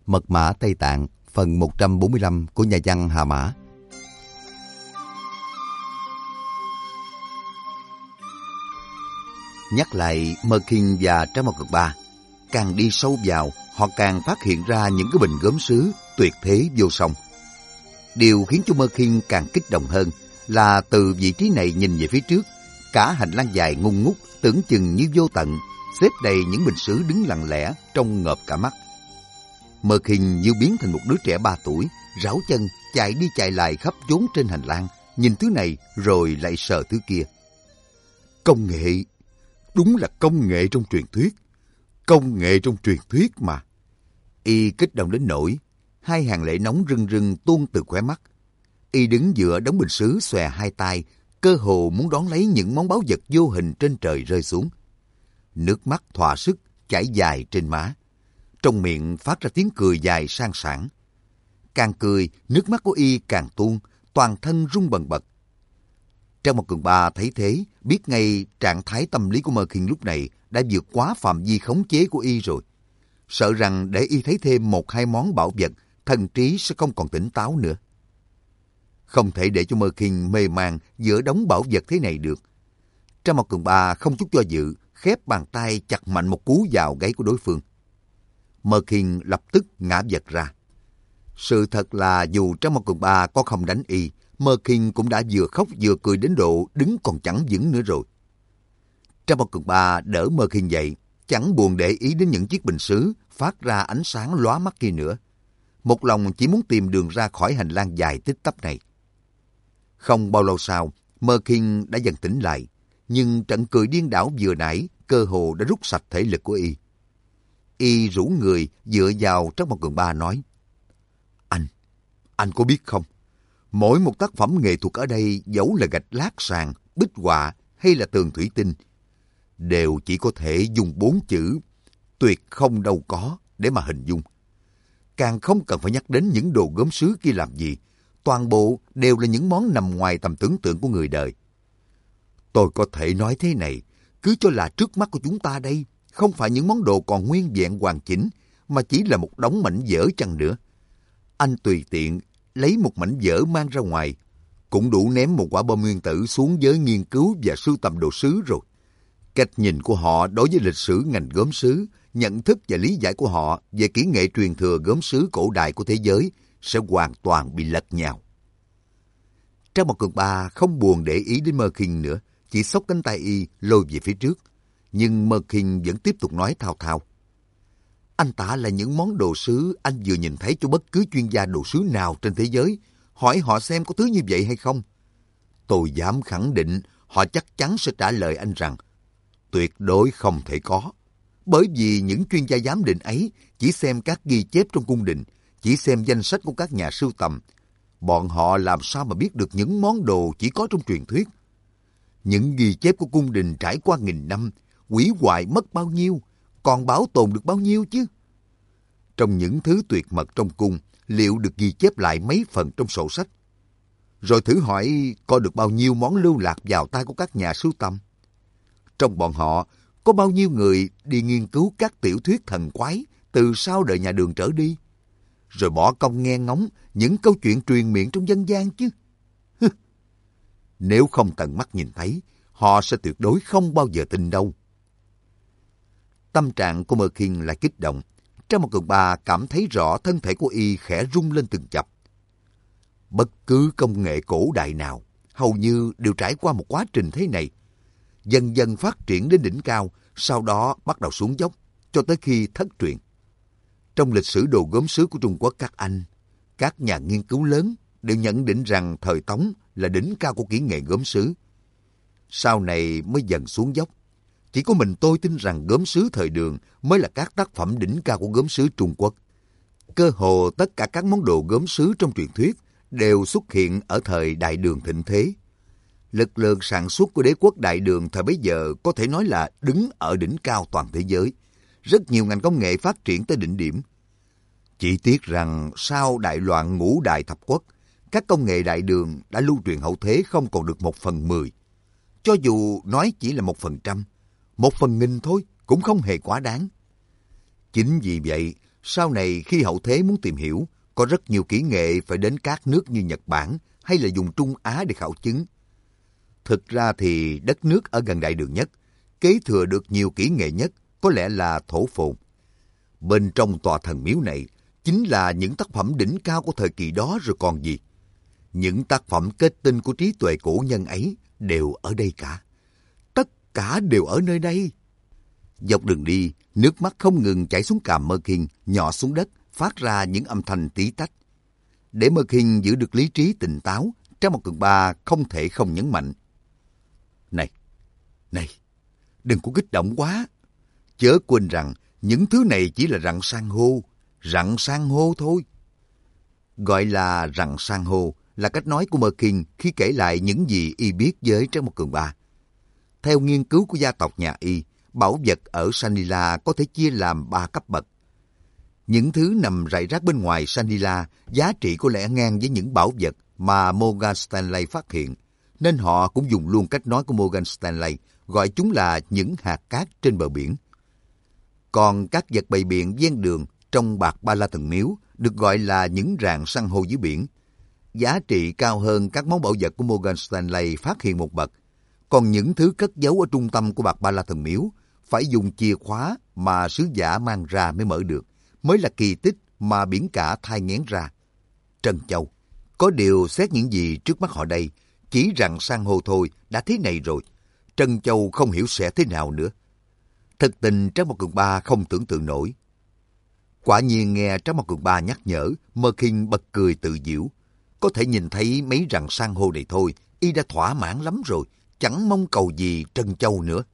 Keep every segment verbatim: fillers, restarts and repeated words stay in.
Mật mã Tây Tạng, phần một trăm bốn mươi lăm của nhà văn Hà Mã. Nhắc lại Mơ Kinh và Trái Mọc Cực Ba, càng đi sâu vào, họ càng phát hiện ra những cái bình gốm sứ tuyệt thế vô song. Điều khiến cho Mơ Kinh càng kích động hơn là từ vị trí này nhìn về phía trước, cả hành lang dài ngung ngút tưởng chừng như vô tận, xếp đầy những bình sứ đứng lặng lẽ trông ngợp cả mắt. Mơ Kinh như biến thành một đứa trẻ ba tuổi, ráo chân chạy đi chạy lại khắp chốn trên hành lang, nhìn thứ này rồi lại sờ thứ kia. Công nghệ, đúng là công nghệ trong truyền thuyết, công nghệ trong truyền thuyết mà. Y kích động đến nỗi hai hàng lệ nóng rưng rưng tuôn từ khóe mắt. Y đứng giữa đống bình sứ xòe hai tay, cơ hồ muốn đón lấy những món báu vật vô hình trên trời rơi xuống. Nước mắt thỏa sức chảy dài trên má, trong miệng phát ra tiếng cười dài sang sảng. Càng cười, nước mắt của Y càng tuôn, toàn thân rung bần bật. Trang Một Cường Ba thấy thế, biết ngay trạng thái tâm lý của Mơ Kinh lúc này đã vượt quá phạm vi khống chế của Y rồi. Sợ rằng để Y thấy thêm một hai món bảo vật, thần trí sẽ không còn tỉnh táo nữa. Không thể để cho Mơ Kinh mê man giữa đống bảo vật thế này được. Trang Một Cường Ba không chút do dự, khép bàn tay chặt mạnh một cú vào gáy của đối phương. Mơ Kinh lập tức ngã vật ra. Sự thật là dù Trang Một Cường Ba có không đánh Y, Mơ Kinh cũng đã vừa khóc vừa cười đến độ đứng còn chẳng vững nữa rồi. Trang Một Cường Ba đỡ Mơ Kinh dậy, chẳng buồn để ý đến những chiếc bình sứ phát ra ánh sáng lóa mắt kia nữa. Một lòng chỉ muốn tìm đường ra khỏi hành lang dài tích tắp này. Không bao lâu sau, Mơ Kinh đã dần tỉnh lại, nhưng trận cười điên đảo vừa nãy cơ hồ đã rút sạch thể lực của Y. Y rũ người dựa vào Trang Một Cường Ba nói: Anh, anh có biết không? Mỗi một tác phẩm nghệ thuật ở đây, dẫu là gạch lát sàn, bích họa hay là tường thủy tinh, đều chỉ có thể dùng bốn chữ tuyệt không đâu có để mà hình dung. Càng không cần phải nhắc đến những đồ gốm sứ kia làm gì, toàn bộ đều là những món nằm ngoài tầm tưởng tượng của người đời. Tôi có thể nói thế này, cứ cho là trước mắt của chúng ta đây không phải những món đồ còn nguyên vẹn hoàn chỉnh, mà chỉ là một đống mảnh vỡ chăng nữa. Anh tùy tiện lấy một mảnh vỡ mang ra ngoài, cũng đủ ném một quả bom nguyên tử xuống giới nghiên cứu và sưu tầm đồ sứ rồi. Cách nhìn của họ đối với lịch sử ngành gốm sứ, nhận thức và lý giải của họ về kỹ nghệ truyền thừa gốm sứ cổ đại của thế giới sẽ hoàn toàn bị lật nhào. Trang Một Cường Ba không buồn để ý đến Mơ Kinh nữa, chỉ xốc cánh tay Y lôi về phía trước. Nhưng Mơ Kinh vẫn tiếp tục nói thao thao: Anh tả là những món đồ sứ anh vừa nhìn thấy cho bất cứ chuyên gia đồ sứ nào trên thế giới, hỏi họ xem có thứ như vậy hay không. Tôi dám khẳng định họ chắc chắn sẽ trả lời anh rằng tuyệt đối không thể có. Bởi vì những chuyên gia giám định ấy chỉ xem các ghi chép trong cung đình, chỉ xem danh sách của các nhà sưu tầm. Bọn họ làm sao mà biết được những món đồ chỉ có trong truyền thuyết. Những ghi chép của cung đình trải qua nghìn năm, hủy hoại mất bao nhiêu, còn bảo tồn được bao nhiêu chứ? Trong những thứ tuyệt mật trong cung, liệu được ghi chép lại mấy phần trong sổ sách? Rồi thử hỏi có được bao nhiêu món lưu lạc vào tay của các nhà sưu tầm? Trong bọn họ, có bao nhiêu người đi nghiên cứu các tiểu thuyết thần quái từ sau đời nhà Đường trở đi, rồi bỏ công nghe ngóng những câu chuyện truyền miệng trong dân gian chứ? Nếu không tận mắt nhìn thấy, họ sẽ tuyệt đối không bao giờ tin đâu. Tâm trạng của Mơ Kinh lại kích động. Trang Một Cường Ba cảm thấy rõ thân thể của Y khẽ rung lên từng chập. Bất cứ công nghệ cổ đại nào, hầu như đều trải qua một quá trình thế này. Dần dần phát triển đến đỉnh cao, sau đó bắt đầu xuống dốc, cho tới khi thất truyền. Trong lịch sử đồ gốm sứ của Trung Quốc các anh, các nhà nghiên cứu lớn đều nhận định rằng thời Tống là đỉnh cao của kỹ nghệ gốm sứ. Sau này mới dần xuống dốc. Chỉ có mình tôi tin rằng gốm sứ thời Đường mới là các tác phẩm đỉnh cao của gốm sứ Trung Quốc. Cơ hồ tất cả các món đồ gốm sứ trong truyền thuyết đều xuất hiện ở thời Đại Đường thịnh thế. Lực lượng sản xuất của đế quốc Đại Đường thời bấy giờ có thể nói là đứng ở đỉnh cao toàn thế giới. Rất nhiều ngành công nghệ phát triển tới đỉnh điểm. Chỉ tiếc rằng sau đại loạn ngũ đại thập quốc, các công nghệ Đại Đường đã lưu truyền hậu thế không còn được một phần mười. Cho dù nói chỉ là một phần trăm, một phần nghìn thôi cũng không hề quá đáng. Chính vì vậy, Sau này khi hậu thế muốn tìm hiểu, có rất nhiều kỹ nghệ phải đến các nước như Nhật Bản hay là vùng Trung Á để khảo chứng. Thực ra thì đất nước ở gần đại đường nhất, kế thừa được nhiều kỹ nghệ nhất có lẽ là Thổ Phồn. Bên trong tòa thần miếu này chính là những tác phẩm đỉnh cao của thời kỳ đó rồi còn gì. Những tác phẩm kết tinh của trí tuệ cổ nhân ấy đều ở đây cả. Tất cả đều ở nơi đây. Dọc đường đi, nước mắt không ngừng chảy xuống cằm Merkin, nhỏ xuống đất, phát ra những âm thanh tí tách. Để Merkin giữ được lý trí tỉnh táo, Trang Một Cường Ba không thể không nhấn mạnh. Này, này, đừng có kích động quá. Chớ quên rằng những thứ này chỉ là rặng san hô, rặng san hô thôi. Gọi là rặng san hô là cách nói của Merkin khi kể lại những gì y biết với Trang Một Cường Ba. Theo nghiên cứu của gia tộc nhà y, bảo vật ở Sanila có thể chia làm ba cấp bậc. Những thứ nằm rải rác bên ngoài Sanila giá trị có lẽ ngang với những bảo vật mà Morgan Stanley phát hiện, nên họ cũng dùng luôn cách nói của Morgan Stanley, gọi chúng là những hạt cát trên bờ biển. Còn các vật bày biện ven đường trong bạc ba la thần miếu được gọi là những rạn san hô dưới biển. Giá trị cao hơn các món bảo vật của Morgan Stanley phát hiện một bậc. Còn những thứ cất giấu ở trung tâm của bạc ba la thần miếu phải dùng chìa khóa mà sứ giả mang ra mới mở được, mới là kỳ tích mà biển cả thai nghén ra. Trân Châu, có điều xét những gì trước mắt họ đây, chỉ rằng san hô thôi đã thế này rồi. Trân Châu không hiểu sẽ thế nào nữa. Thực tình Trang Một Cường Ba không tưởng tượng nổi. Quả nhiên nghe Trang Một Cường Ba nhắc nhở, Merkin bật cười tự giễu. Có thể nhìn thấy mấy rặng san hô này thôi, y đã thỏa mãn lắm rồi, chẳng mong cầu gì Trân Châu nữa.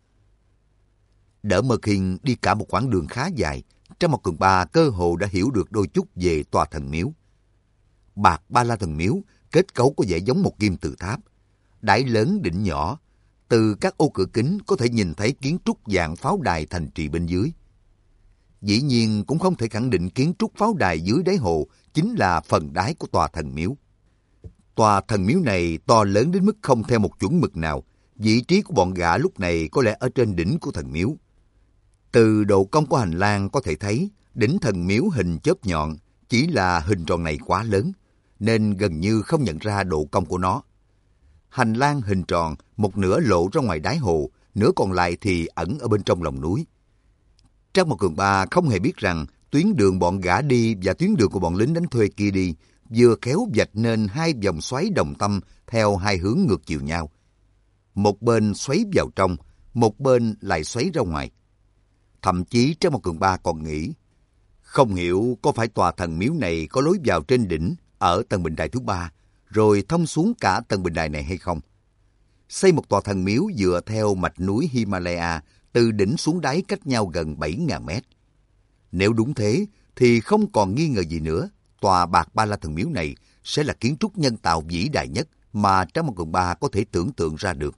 Đỡ Merkin đi cả một quãng đường khá dài, Trang Một Cường Ba cơ hồ đã hiểu được đôi chút về tòa thần miếu. Bạc ba la thần miếu, kết cấu có vẻ giống một kim tự tháp. Đáy lớn đỉnh nhỏ, từ các ô cửa kính có thể nhìn thấy kiến trúc dạng pháo đài thành trì bên dưới. Dĩ nhiên cũng không thể khẳng định kiến trúc pháo đài dưới đáy hồ chính là phần đáy của tòa thần miếu. Tòa thần miếu này to lớn đến mức không theo một chuẩn mực nào. Vị trí của bọn gã lúc này có lẽ ở trên đỉnh của thần miếu. Từ độ cong của hành lang có thể thấy đỉnh thần miếu hình chớp nhọn, chỉ là hình tròn này quá lớn, nên gần như không nhận ra độ cong của nó. Hành lang hình tròn, một nửa lộ ra ngoài đáy hồ, nửa còn lại thì ẩn ở bên trong lòng núi. Trang Một Cường Ba không hề biết rằng tuyến đường bọn gã đi và tuyến đường của bọn lính đánh thuê kia đi vừa khéo vạch nên hai vòng xoáy đồng tâm theo hai hướng ngược chiều nhau. Một bên xoáy vào trong, một bên lại xoáy ra ngoài. Thậm chí Trang Một Cường Ba còn nghĩ, không hiểu có phải tòa thần miếu này có lối vào trên đỉnh ở tầng bình đài thứ ba, rồi thông xuống cả tầng bình đài này hay không? Xây một tòa thần miếu dựa theo mạch núi Himalaya, từ đỉnh xuống đáy cách nhau gần bảy nghìn mét. Nếu đúng thế, thì không còn nghi ngờ gì nữa, tòa bạc ba la thần miếu này sẽ là kiến trúc nhân tạo vĩ đại nhất mà Trang Một Cường Ba có thể tưởng tượng ra được.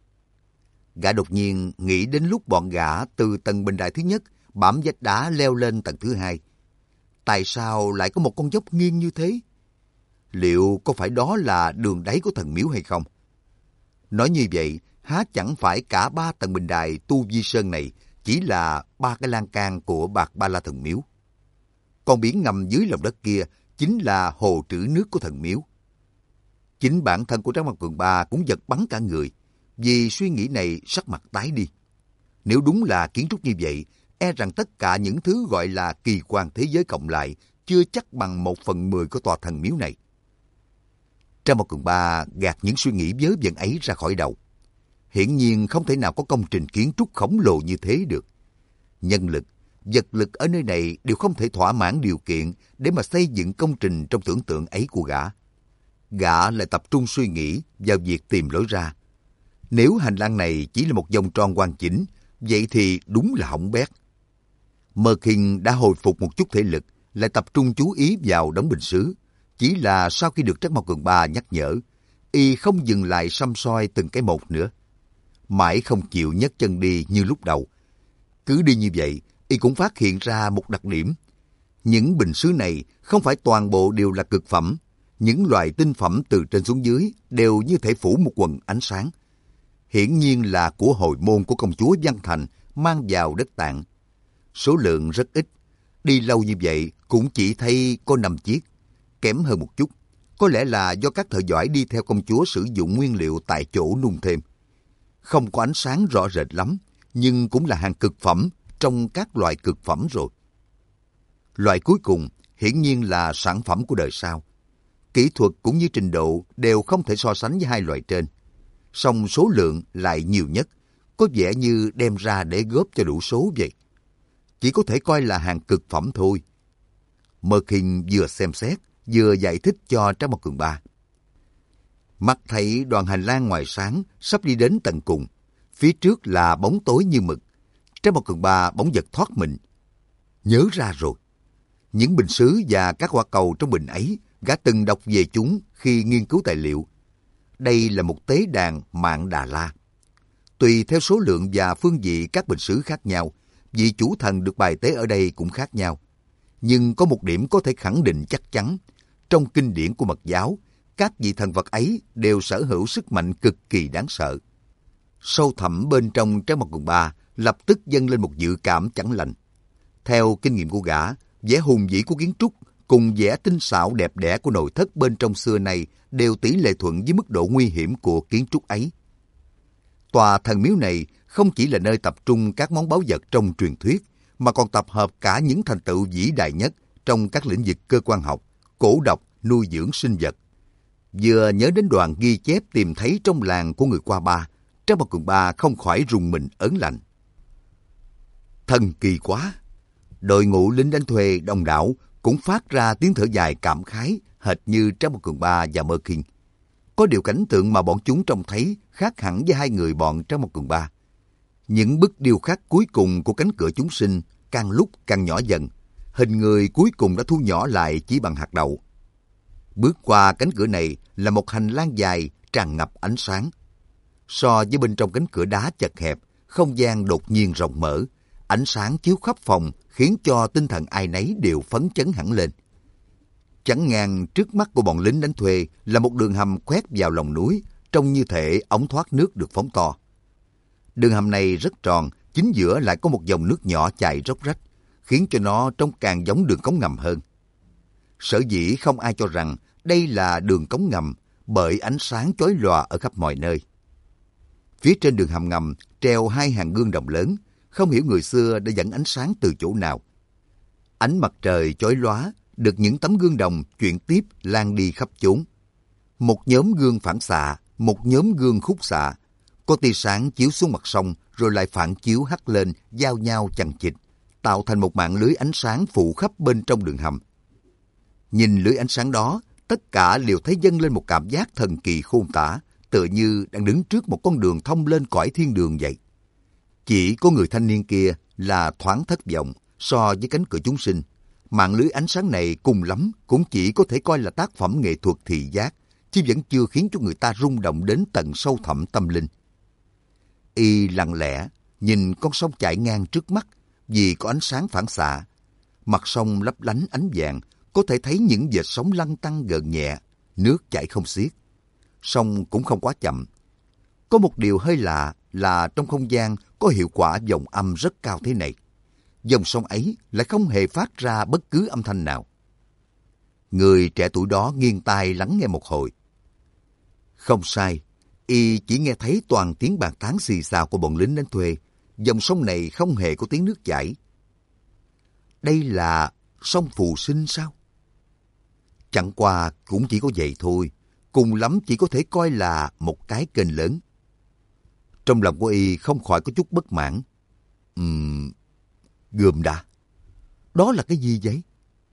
Gã đột nhiên nghĩ đến lúc bọn gã từ tầng bình đài thứ nhất bám vách đá leo lên tầng thứ hai. Tại sao lại có một con dốc nghiêng như thế? Liệu có phải đó là đường đáy của thần miếu hay không? Nói như vậy, há chẳng phải cả ba tầng bình đài Tu Vi Sơn này chỉ là ba cái lan can của bạc ba la thần miếu. Còn biển ngầm dưới lòng đất kia chính là hồ trữ nước của thần miếu. Chính bản thân của Trang Một Cường Ba cũng giật bắn cả người, vì suy nghĩ này sắc mặt tái đi. Nếu đúng là kiến trúc như vậy, e rằng tất cả những thứ gọi là kỳ quan thế giới cộng lại chưa chắc bằng một phần mười của tòa thần miếu này. Trang Một Cường Ba gạt những suy nghĩ vớ vẩn ấy ra khỏi đầu. Hiển nhiên không thể nào có công trình kiến trúc khổng lồ như thế được. Nhân lực, vật lực ở nơi này đều không thể thỏa mãn điều kiện để mà xây dựng công trình trong tưởng tượng ấy của gã. Gã lại tập trung suy nghĩ vào việc tìm lối ra. Nếu hành lang này chỉ là một vòng tròn hoàn chỉnh, vậy thì đúng là hỏng bét. Merkin đã hồi phục một chút thể lực, lại tập trung chú ý vào đống bình sứ. Chỉ là sau khi được Trang Một Cường Ba nhắc nhở, y không dừng lại săm soi từng cái một nữa. Mãi không chịu nhấc chân đi như lúc đầu. Cứ đi như vậy, y cũng phát hiện ra một đặc điểm. Những bình sứ này không phải toàn bộ đều là cực phẩm. Những loại tinh phẩm từ trên xuống dưới đều như thể phủ một quần ánh sáng. Hiển nhiên là của hồi môn của công chúa Văn Thành mang vào đất Tạng. Số lượng rất ít, Đi lâu như vậy cũng chỉ thấy có năm chiếc, kém hơn một chút. Có lẽ là do các thợ giỏi đi theo công chúa sử dụng nguyên liệu tại chỗ nung thêm. Không có ánh sáng rõ rệt lắm, nhưng cũng là hàng cực phẩm trong các loại cực phẩm rồi. Loại cuối cùng hiển nhiên là sản phẩm của đời sau. Kỹ thuật cũng như trình độ đều không thể so sánh với hai loại trên. Song số lượng lại nhiều nhất, có vẻ như đem ra để góp cho đủ số vậy. Chỉ có thể coi là hàng cực phẩm thôi. Merkin vừa xem xét, vừa giải thích cho Trang Mộc Cường Ba. Mắt thấy đoàn hành lang ngoài sáng sắp đi đến tận cùng. Phía trước là bóng tối như mực. Trang Mộc Cường Ba bỗng giật thoát mình. Nhớ ra rồi. Những bình sứ và các quả cầu trong bình ấy, gã từng đọc về chúng khi nghiên cứu tài liệu. Đây là một tế đàn Mạng Đà La. Tùy theo số lượng và phương vị các bình sứ khác nhau, vị chủ thần được bài tế ở đây cũng khác nhau. Nhưng có một điểm có thể khẳng định chắc chắn. Trong kinh điển của Mật giáo, các vị thần vật ấy đều sở hữu sức mạnh cực kỳ đáng sợ. Sâu thẳm bên trong Trái Mặt Quần Ba lập tức dâng lên một dự cảm chẳng lành. Theo kinh nghiệm của gã, vẻ hùng vĩ của kiến trúc cùng vẻ tinh xảo đẹp đẽ của nội thất bên trong xưa này đều tỷ lệ thuận với mức độ nguy hiểm của kiến trúc ấy. Tòa thần miếu này không chỉ là nơi tập trung các món báu vật trong truyền thuyết, mà còn tập hợp cả những thành tựu vĩ đại nhất trong các lĩnh vực cơ quan học, cổ độc, nuôi dưỡng sinh vật. Vừa nhớ đến đoạn ghi chép tìm thấy trong làng của người Qua Ba, Trái Mặt Quần Ba không khỏi rùng mình ớn lạnh. Thần kỳ quá! Đội ngũ lính đánh thuê đông đảo cũng phát ra tiếng thở dài cảm khái, hệt như Trái Mặt Quần Ba và Merkin. Có điều cảnh tượng mà bọn chúng trông thấy khác hẳn với hai người bọn Trái Mặt Quần Ba. Những bức điêu khắc cuối cùng của cánh cửa chúng sinh càng lúc càng nhỏ dần, hình người cuối cùng đã thu nhỏ lại chỉ bằng hạt đậu. Bước qua cánh cửa này là một hành lang dài tràn ngập ánh sáng. So với bên trong cánh cửa đá chật hẹp, không gian đột nhiên rộng mở, ánh sáng chiếu khắp phòng khiến cho tinh thần ai nấy đều phấn chấn hẳn lên. Chắn ngang trước mắt của bọn lính đánh thuê là một đường hầm khoét vào lòng núi, trông như thể ống thoát nước được phóng to. Đường hầm này rất tròn, chính giữa lại có một dòng nước nhỏ chảy róc rách, khiến cho nó trông càng giống đường cống ngầm hơn. Sở dĩ không ai cho rằng đây là đường cống ngầm bởi ánh sáng chói lòa ở khắp mọi nơi. Phía trên đường hầm ngầm treo hai hàng gương đồng lớn, không hiểu người xưa đã dẫn ánh sáng từ chỗ nào. Ánh mặt trời chói lóa được những tấm gương đồng chuyển tiếp lan đi khắp chốn. Một nhóm gương phản xạ, một nhóm gương khúc xạ. Có tia sáng chiếu xuống mặt sông rồi lại phản chiếu hắt lên, giao nhau chằng chịt, tạo thành một mạng lưới ánh sáng phủ khắp bên trong đường hầm. Nhìn lưới ánh sáng đó, tất cả đều thấy dâng lên một cảm giác thần kỳ khôn tả, tựa như đang đứng trước một con đường thông lên cõi thiên đường vậy. Chỉ có người thanh niên kia là thoáng thất vọng so với cánh cửa chúng sinh. Mạng lưới ánh sáng này cùng lắm cũng chỉ có thể coi là tác phẩm nghệ thuật thị giác, chứ vẫn chưa khiến cho người ta rung động đến tận sâu thẳm tâm linh. Y lặng lẽ nhìn con sông chảy ngang trước mắt vì có ánh sáng phản xạ. Mặt sông lấp lánh ánh vàng, có thể thấy những vệt sóng lăn tăn gợn nhẹ, nước chảy không xiết. Sông cũng không quá chậm. Có một điều hơi lạ là trong không gian có hiệu quả dòng âm rất cao thế này. Dòng sông ấy lại không hề phát ra bất cứ âm thanh nào. Người trẻ tuổi đó nghiêng tai lắng nghe một hồi. Không sai, y chỉ nghe thấy toàn tiếng bàn tán xì xào của bọn lính đánh thuê. Dòng sông này không hề có tiếng nước chảy. Đây là sông Phù Sinh sao? Chẳng qua cũng chỉ có vậy thôi, cùng lắm chỉ có thể coi là một cái kênh lớn. Trong lòng của y không khỏi có chút bất mãn. Ừm, gườm đã. Đó là cái gì vậy?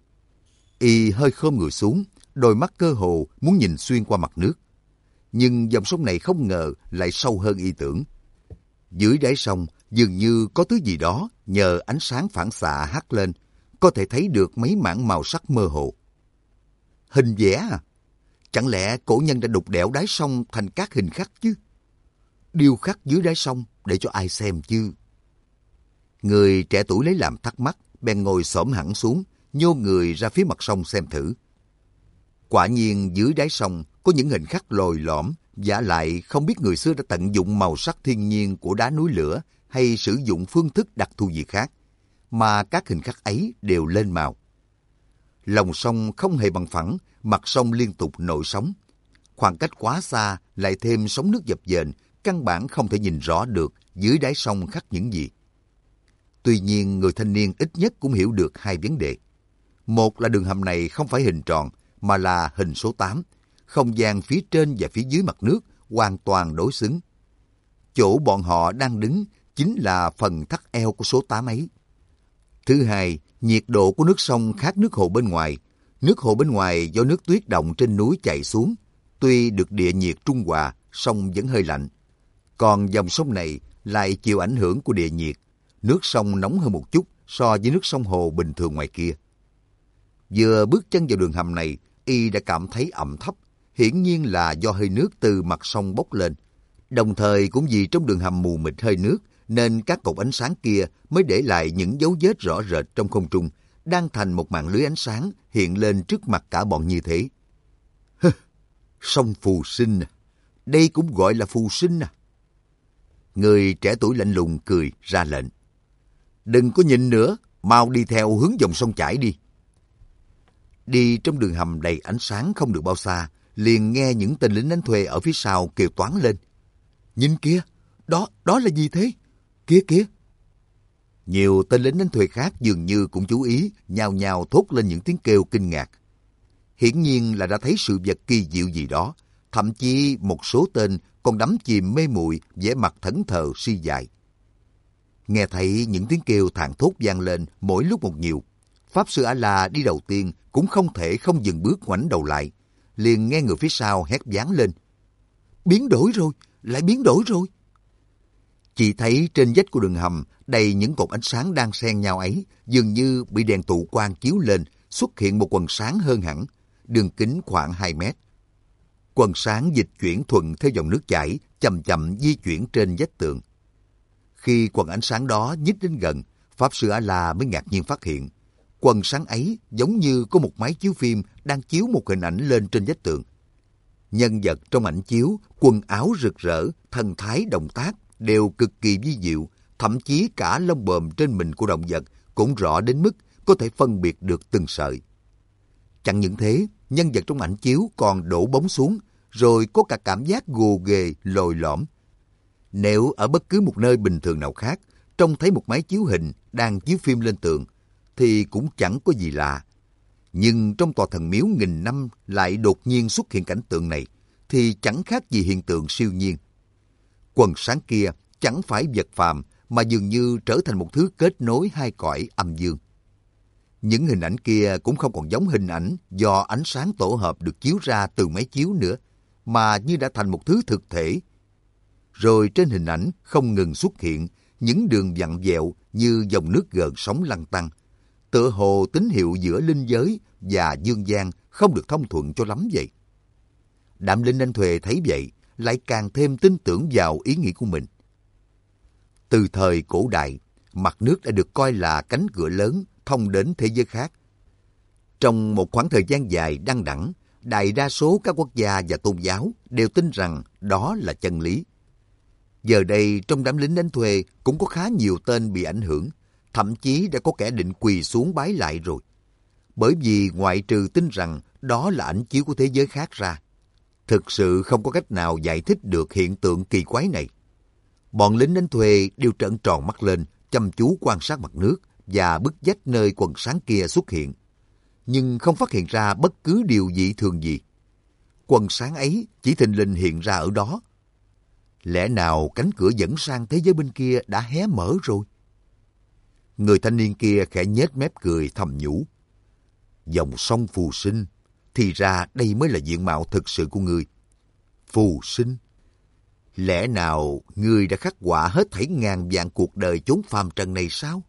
Y hơi khom người xuống, đôi mắt cơ hồ muốn nhìn xuyên qua mặt nước. Nhưng dòng sông này không ngờ lại sâu hơn y tưởng. Dưới đáy sông dường như có thứ gì đó nhờ ánh sáng phản xạ hắt lên, có thể thấy được mấy mảng màu sắc mơ hồ. Hình vẽ à? Chẳng lẽ cổ nhân đã đục đẽo đáy sông thành các hình khắc chứ? Điêu khắc dưới đáy sông để cho ai xem chứ? Người trẻ tuổi lấy làm thắc mắc, bèn ngồi xổm hẳn xuống, nhô người ra phía mặt sông xem thử. Quả nhiên dưới đáy sông có những hình khắc lồi lõm, vả lại không biết người xưa đã tận dụng màu sắc thiên nhiên của đá núi lửa hay sử dụng phương thức đặc thù gì khác. mà các hình khắc ấy đều lên màu. Lòng sông không hề bằng phẳng, mặt sông liên tục nổi sóng. Khoảng cách quá xa lại thêm sóng nước dập dềnh, căn bản không thể nhìn rõ được dưới đáy sông khắc những gì. Tuy nhiên, người thanh niên ít nhất cũng hiểu được hai vấn đề. Một là đường hầm này không phải hình tròn, mà là hình số tám. Không gian phía trên và phía dưới mặt nước hoàn toàn đối xứng. Chỗ bọn họ đang đứng chính là phần thắt eo của số tám ấy. Thứ hai, nhiệt độ của nước sông khác nước hồ bên ngoài. Nước hồ bên ngoài do nước tuyết động trên núi chảy xuống. Tuy được địa nhiệt trung hòa, sông vẫn hơi lạnh. Còn dòng sông này lại chịu ảnh hưởng của địa nhiệt. Nước sông nóng hơn một chút so với nước sông hồ bình thường ngoài kia. Vừa bước chân vào đường hầm này, y đã cảm thấy ẩm thấp. Hiển nhiên là do hơi nước từ mặt sông bốc lên. Đồng thời cũng vì trong đường hầm mù mịt hơi nước, nên các cột ánh sáng kia mới để lại những dấu vết rõ rệt trong không trung, đang thành một mạng lưới ánh sáng hiện lên trước mặt cả bọn như thế. Hơ, sông phù sinh à? Đây cũng gọi là phù sinh à? Người trẻ tuổi lạnh lùng cười ra lệnh. Đừng có nhìn nữa, mau đi theo hướng dòng sông chảy đi. Đi trong đường hầm đầy ánh sáng không được bao xa, liền nghe những tên lính đánh thuê ở phía sau kêu toáng lên. Nhìn kia, đó, đó là gì thế? Kia kia. Nhiều tên lính đánh thuê khác dường như cũng chú ý, nhao nhao thốt lên những tiếng kêu kinh ngạc. Hiển nhiên là đã thấy sự vật kỳ diệu gì đó, thậm chí một số tên còn đắm chìm mê muội, vẻ mặt thẫn thờ suy dại. Nghe thấy những tiếng kêu thảng thốt vang lên mỗi lúc một nhiều, Pháp Sư A-la đi đầu tiên cũng không thể không dừng bước ngoảnh đầu lại, liền nghe người phía sau hét vang lên. Biến đổi rồi, lại biến đổi rồi. Chỉ thấy trên vách của đường hầm đầy những cột ánh sáng đang xen nhau ấy, dường như bị đèn tụ quang chiếu lên, xuất hiện một quần sáng hơn hẳn, đường kính khoảng hai mét. Quần sáng dịch chuyển thuận theo dòng nước chảy, chậm chậm di chuyển trên vách tường. Khi quần ánh sáng đó nhích đến gần, Pháp Sư A-la mới ngạc nhiên phát hiện, quần sáng ấy giống như có một máy chiếu phim đang chiếu một hình ảnh lên trên vách tường. Nhân vật trong ảnh chiếu, quần áo rực rỡ, thần thái động tác đều cực kỳ vi diệu, thậm chí cả lông bờm trên mình của động vật cũng rõ đến mức có thể phân biệt được từng sợi. Chẳng những thế, nhân vật trong ảnh chiếu còn đổ bóng xuống, rồi có cả cảm giác gồ ghề, lồi lõm. Nếu ở bất cứ một nơi bình thường nào khác, trông thấy một máy chiếu hình đang chiếu phim lên tường, thì cũng chẳng có gì lạ. Nhưng trong tòa thần miếu nghìn năm lại đột nhiên xuất hiện cảnh tượng này, thì chẳng khác gì hiện tượng siêu nhiên. Quần sáng kia chẳng phải vật phàm, mà dường như trở thành một thứ kết nối hai cõi âm dương. Những hình ảnh kia cũng không còn giống hình ảnh do ánh sáng tổ hợp được chiếu ra từ máy chiếu nữa, mà như đã thành một thứ thực thể. Rồi trên hình ảnh không ngừng xuất hiện những đường vặn vẹo như dòng nước gợn sóng lăn tăn, tựa hồ tín hiệu giữa linh giới và dương gian không được thông thuận cho lắm vậy. Đạm Linh Anh Thuề thấy vậy, lại càng thêm tin tưởng vào ý nghĩ của mình. Từ thời cổ đại, mặt nước đã được coi là cánh cửa lớn thông đến thế giới khác. Trong một khoảng thời gian dài đăng đẳng, đại đa số các quốc gia và tôn giáo đều tin rằng đó là chân lý. Giờ đây, trong đám lính đánh thuê cũng có khá nhiều tên bị ảnh hưởng, thậm chí đã có kẻ định quỳ xuống bái lại rồi. Bởi vì ngoại trừ tin rằng đó là ảnh chiếu của thế giới khác ra, thực sự không có cách nào giải thích được hiện tượng kỳ quái này. Bọn lính đánh thuê đều trợn tròn mắt lên, chăm chú quan sát mặt nước và bức vách nơi quần sáng kia xuất hiện, nhưng không phát hiện ra bất cứ điều dị thường gì. Quần sáng ấy chỉ thình lình hiện ra ở đó. Lẽ nào cánh cửa dẫn sang thế giới bên kia đã hé mở rồi? Người thanh niên kia khẽ nhếch mép cười thầm nhủ. Dòng sông phù sinh, thì ra đây mới là diện mạo thực sự của ngươi. Phù sinh? Lẽ nào ngươi đã khắc họa hết thảy ngàn vạn cuộc đời chốn phàm trần này sao?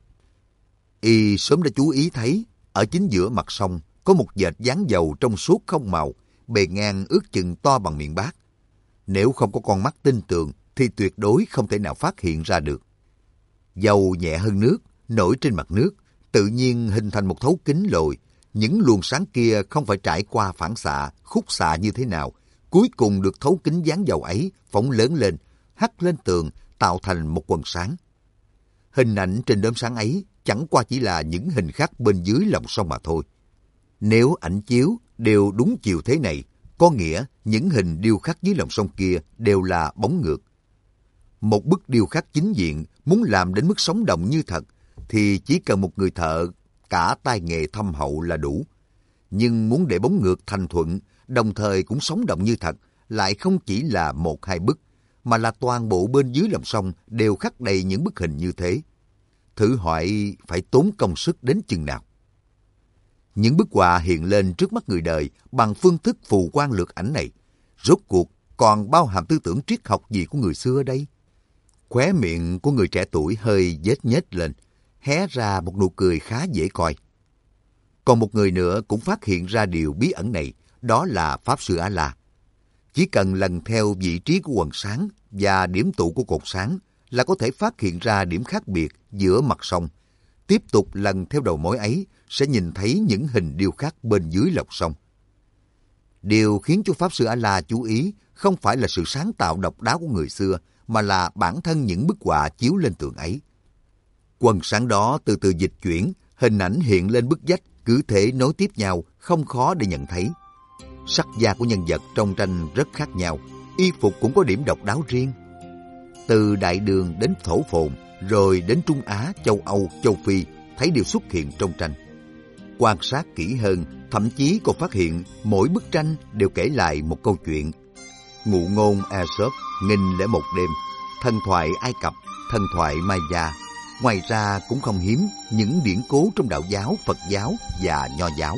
Y sớm đã chú ý thấy, ở chính giữa mặt sông có một vệt dáng dầu trong suốt không màu, bề ngang ước chừng to bằng miệng bát. Nếu không có con mắt tinh tường thì tuyệt đối không thể nào phát hiện ra được. Dầu nhẹ hơn nước, nổi trên mặt nước, tự nhiên hình thành một thấu kính lồi. Những luồng sáng kia không phải trải qua phản xạ, khúc xạ như thế nào, cuối cùng được thấu kính dáng dầu ấy phóng lớn lên, hắt lên tường, tạo thành một quần sáng. Hình ảnh trên đốm sáng ấy chẳng qua chỉ là những hình khắc bên dưới lòng sông mà thôi. Nếu ảnh chiếu đều đúng chiều thế này, có nghĩa những hình điêu khắc dưới lòng sông kia đều là bóng ngược. Một bức điêu khắc chính diện muốn làm đến mức sống động như thật thì chỉ cần một người thợ cả tay nghề thâm hậu là đủ. Nhưng muốn để bóng ngược thành thuận, đồng thời cũng sống động như thật, lại không chỉ là một hai bức, mà là toàn bộ bên dưới lòng sông đều khắc đầy những bức hình như thế. Thử hỏi phải tốn công sức đến chừng nào. Những bức họa hiện lên trước mắt người đời bằng phương thức phù quang lược ảnh này, rốt cuộc còn bao hàm tư tưởng triết học gì của người xưa đây? Khóe miệng của người trẻ tuổi hơi nhếch nhếch lên, hé ra một nụ cười khá dễ coi. Còn một người nữa cũng phát hiện ra điều bí ẩn này, đó là Pháp Sư A-La. Chỉ cần lần theo vị trí của quần sáng và điểm tụ của cột sáng là có thể phát hiện ra điểm khác biệt giữa mặt sông. Tiếp tục lần theo đầu mối ấy sẽ nhìn thấy những hình điêu khắc bên dưới lòng sông. Điều khiến cho Pháp Sư A-La chú ý không phải là sự sáng tạo độc đáo của người xưa, mà là bản thân những bức họa chiếu lên tường ấy. Quần sáng đó từ từ dịch chuyển, hình ảnh hiện lên bức vách, cứ thể nối tiếp nhau, không khó để nhận thấy. Sắc da của nhân vật trong tranh rất khác nhau, y phục cũng có điểm độc đáo riêng. Từ đại đường đến thổ phồn, rồi đến Trung Á, châu Âu, châu Phi, thấy đều xuất hiện trong tranh. Quan sát kỹ hơn, thậm chí còn phát hiện mỗi bức tranh đều kể lại một câu chuyện. Ngụ ngôn Aesop, nghìn lẻ một đêm, thần thoại Ai Cập, thần thoại Maya. Ngoài ra cũng không hiếm những điển cố trong đạo giáo, Phật giáo và Nho giáo.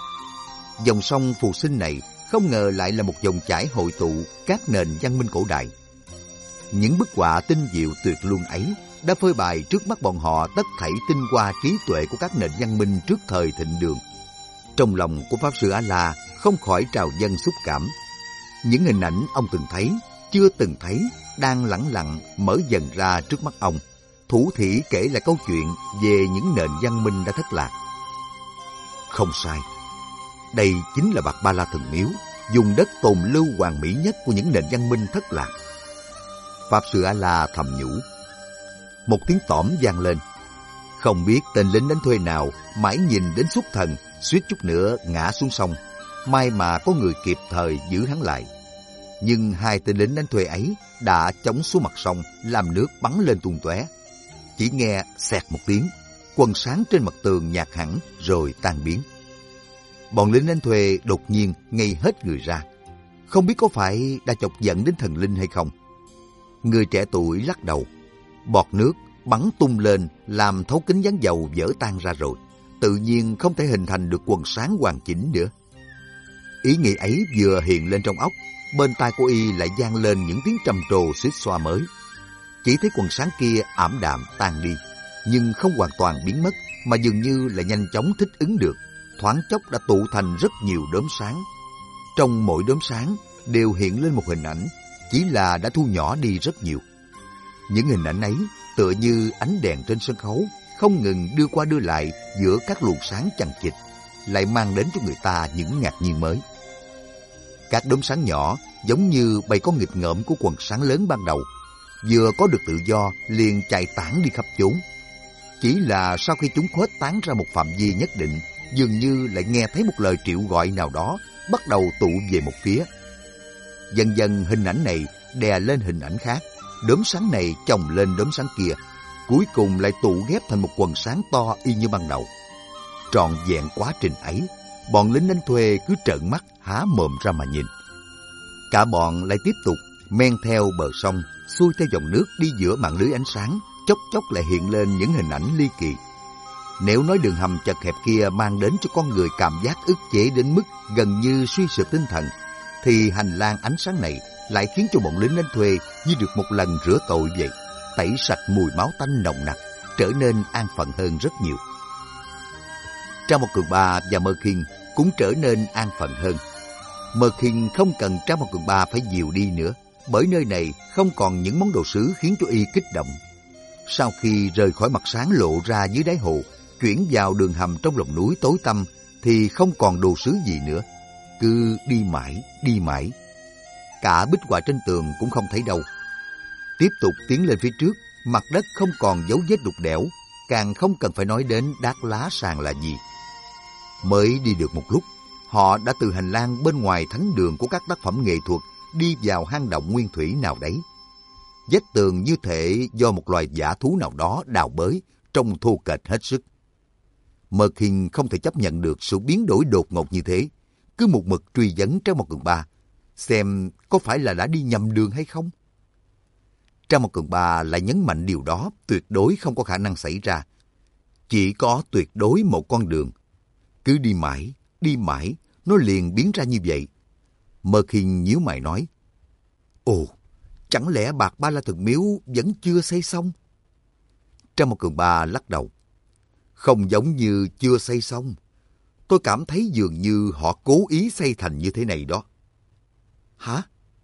Dòng sông Phù Sinh này không ngờ lại là một dòng chảy hội tụ các nền văn minh cổ đại. Những bức họa tinh diệu tuyệt luân ấy đã phơi bày trước mắt bọn họ tất thảy tinh hoa trí tuệ của các nền văn minh trước thời thịnh đường. Trong lòng của Pháp Sư A-La không khỏi trào dâng xúc cảm. Những hình ảnh ông từng thấy, chưa từng thấy, đang lẳng lặng mở dần ra trước mắt ông, thủ thỉ kể lại câu chuyện về những nền văn minh đã thất lạc. Không sai, đây chính là Bạt Ba La Thần Miếu, vùng đất tồn lưu hoàn mỹ nhất của những nền văn minh thất lạc. Pháp Sư A-La thầm nhủ. Một tiếng tỏm vang lên. Không biết tên lính đánh thuê nào mãi nhìn đến xuất thần, suýt chút nữa ngã xuống sông. May mà có người kịp thời giữ hắn lại. Nhưng hai tên lính đánh thuê ấy đã chống xuống mặt sông, làm nước bắn lên tung tóe. Chỉ nghe xẹt một tiếng, quần sáng trên mặt tường nhạt hẳn rồi tan biến. Bọn lính đánh thuê đột nhiên ngây hết người ra. Không biết có phải đã chọc giận đến thần linh hay không. Người trẻ tuổi lắc đầu. Bọt nước bắn tung lên làm thấu kính ván dầu vỡ tan ra rồi. Tự nhiên không thể hình thành được quần sáng hoàn chỉnh nữa. Ý nghĩ ấy vừa hiện lên trong óc, bên tai của y lại vang lên những tiếng trầm trồ xuýt xoa mới. Chỉ thấy quần sáng kia ảm đạm tan đi, nhưng không hoàn toàn biến mất, mà dường như là nhanh chóng thích ứng được, thoáng chốc đã tụ thành rất nhiều đốm sáng. Trong mỗi đốm sáng đều hiện lên một hình ảnh, chỉ là đã thu nhỏ đi rất nhiều. Những hình ảnh ấy tựa như ánh đèn trên sân khấu, không ngừng đưa qua đưa lại giữa các luồng sáng chằng chịt, lại mang đến cho người ta những ngạc nhiên mới. Các đốm sáng nhỏ giống như bầy con nghịch ngợm của quần sáng lớn ban đầu, vừa có được tự do liền chạy tán đi khắp chốn. Chỉ là sau khi chúng khuếch tán ra một phạm vi nhất định, dường như lại nghe thấy một lời triệu gọi nào đó bắt đầu tụ về một phía. Dần dần hình ảnh này đè lên hình ảnh khác, đốm sáng này chồng lên đốm sáng kia, cuối cùng lại tụ ghép thành một quần sáng to y như ban đầu. Trọn vẹn quá trình ấy, bọn lính đánh thuê cứ trợn mắt há mồm ra mà nhìn. Cả bọn lại tiếp tục men theo bờ sông, xuôi theo dòng nước đi giữa mạng lưới ánh sáng, chốc chốc lại hiện lên những hình ảnh ly kỳ. Nếu nói đường hầm chật hẹp kia mang đến cho con người cảm giác ức chế đến mức gần như suy sụp tinh thần, thì hành lang ánh sáng này lại khiến cho bọn lính đánh thuê như được một lần rửa tội vậy, tẩy sạch mùi máu tanh nồng nặc, trở nên an phận hơn rất nhiều. Trang Một Cường Ba và Mơ Khiên cũng trở nên an phận hơn. Mơ Khiên không cần Trang Một Cường Ba phải dìu đi nữa, bởi nơi này không còn những món đồ sứ khiến cho y kích động. Sau khi rời khỏi mặt sáng lộ ra dưới đáy hồ, chuyển vào đường hầm trong lòng núi tối tăm, thì không còn đồ sứ gì nữa. Cứ đi mãi, đi mãi. Cả bích họa trên tường cũng không thấy đâu. Tiếp tục tiến lên phía trước, mặt đất không còn dấu vết đục đẽo, càng không cần phải nói đến đát lá sàn là gì. Mới đi được một lúc, họ đã từ hành lang bên ngoài thánh đường của các tác phẩm nghệ thuật đi vào hang động nguyên thủy nào đấy. Vách tường như thể do một loài dã thú nào đó đào bới, trông thô kệch hết sức. Merkin không thể chấp nhận được sự biến đổi đột ngột như thế, cứ một mực truy vấn Trang Một Cường Ba, xem có phải là đã đi nhầm đường hay không. Trang Một Cường Ba lại nhấn mạnh điều đó tuyệt đối không có khả năng xảy ra. Chỉ có tuyệt đối một con đường. Cứ đi mãi, đi mãi, nó liền biến ra như vậy. Merkin nhíu mày nói, ồ, chẳng lẽ Bạc Ba La Thần Miếu vẫn chưa xây xong? Trang Một Cường Ba lắc đầu. Không giống như chưa xây xong. Tôi cảm thấy dường như họ cố ý xây thành như thế này đó. Hả?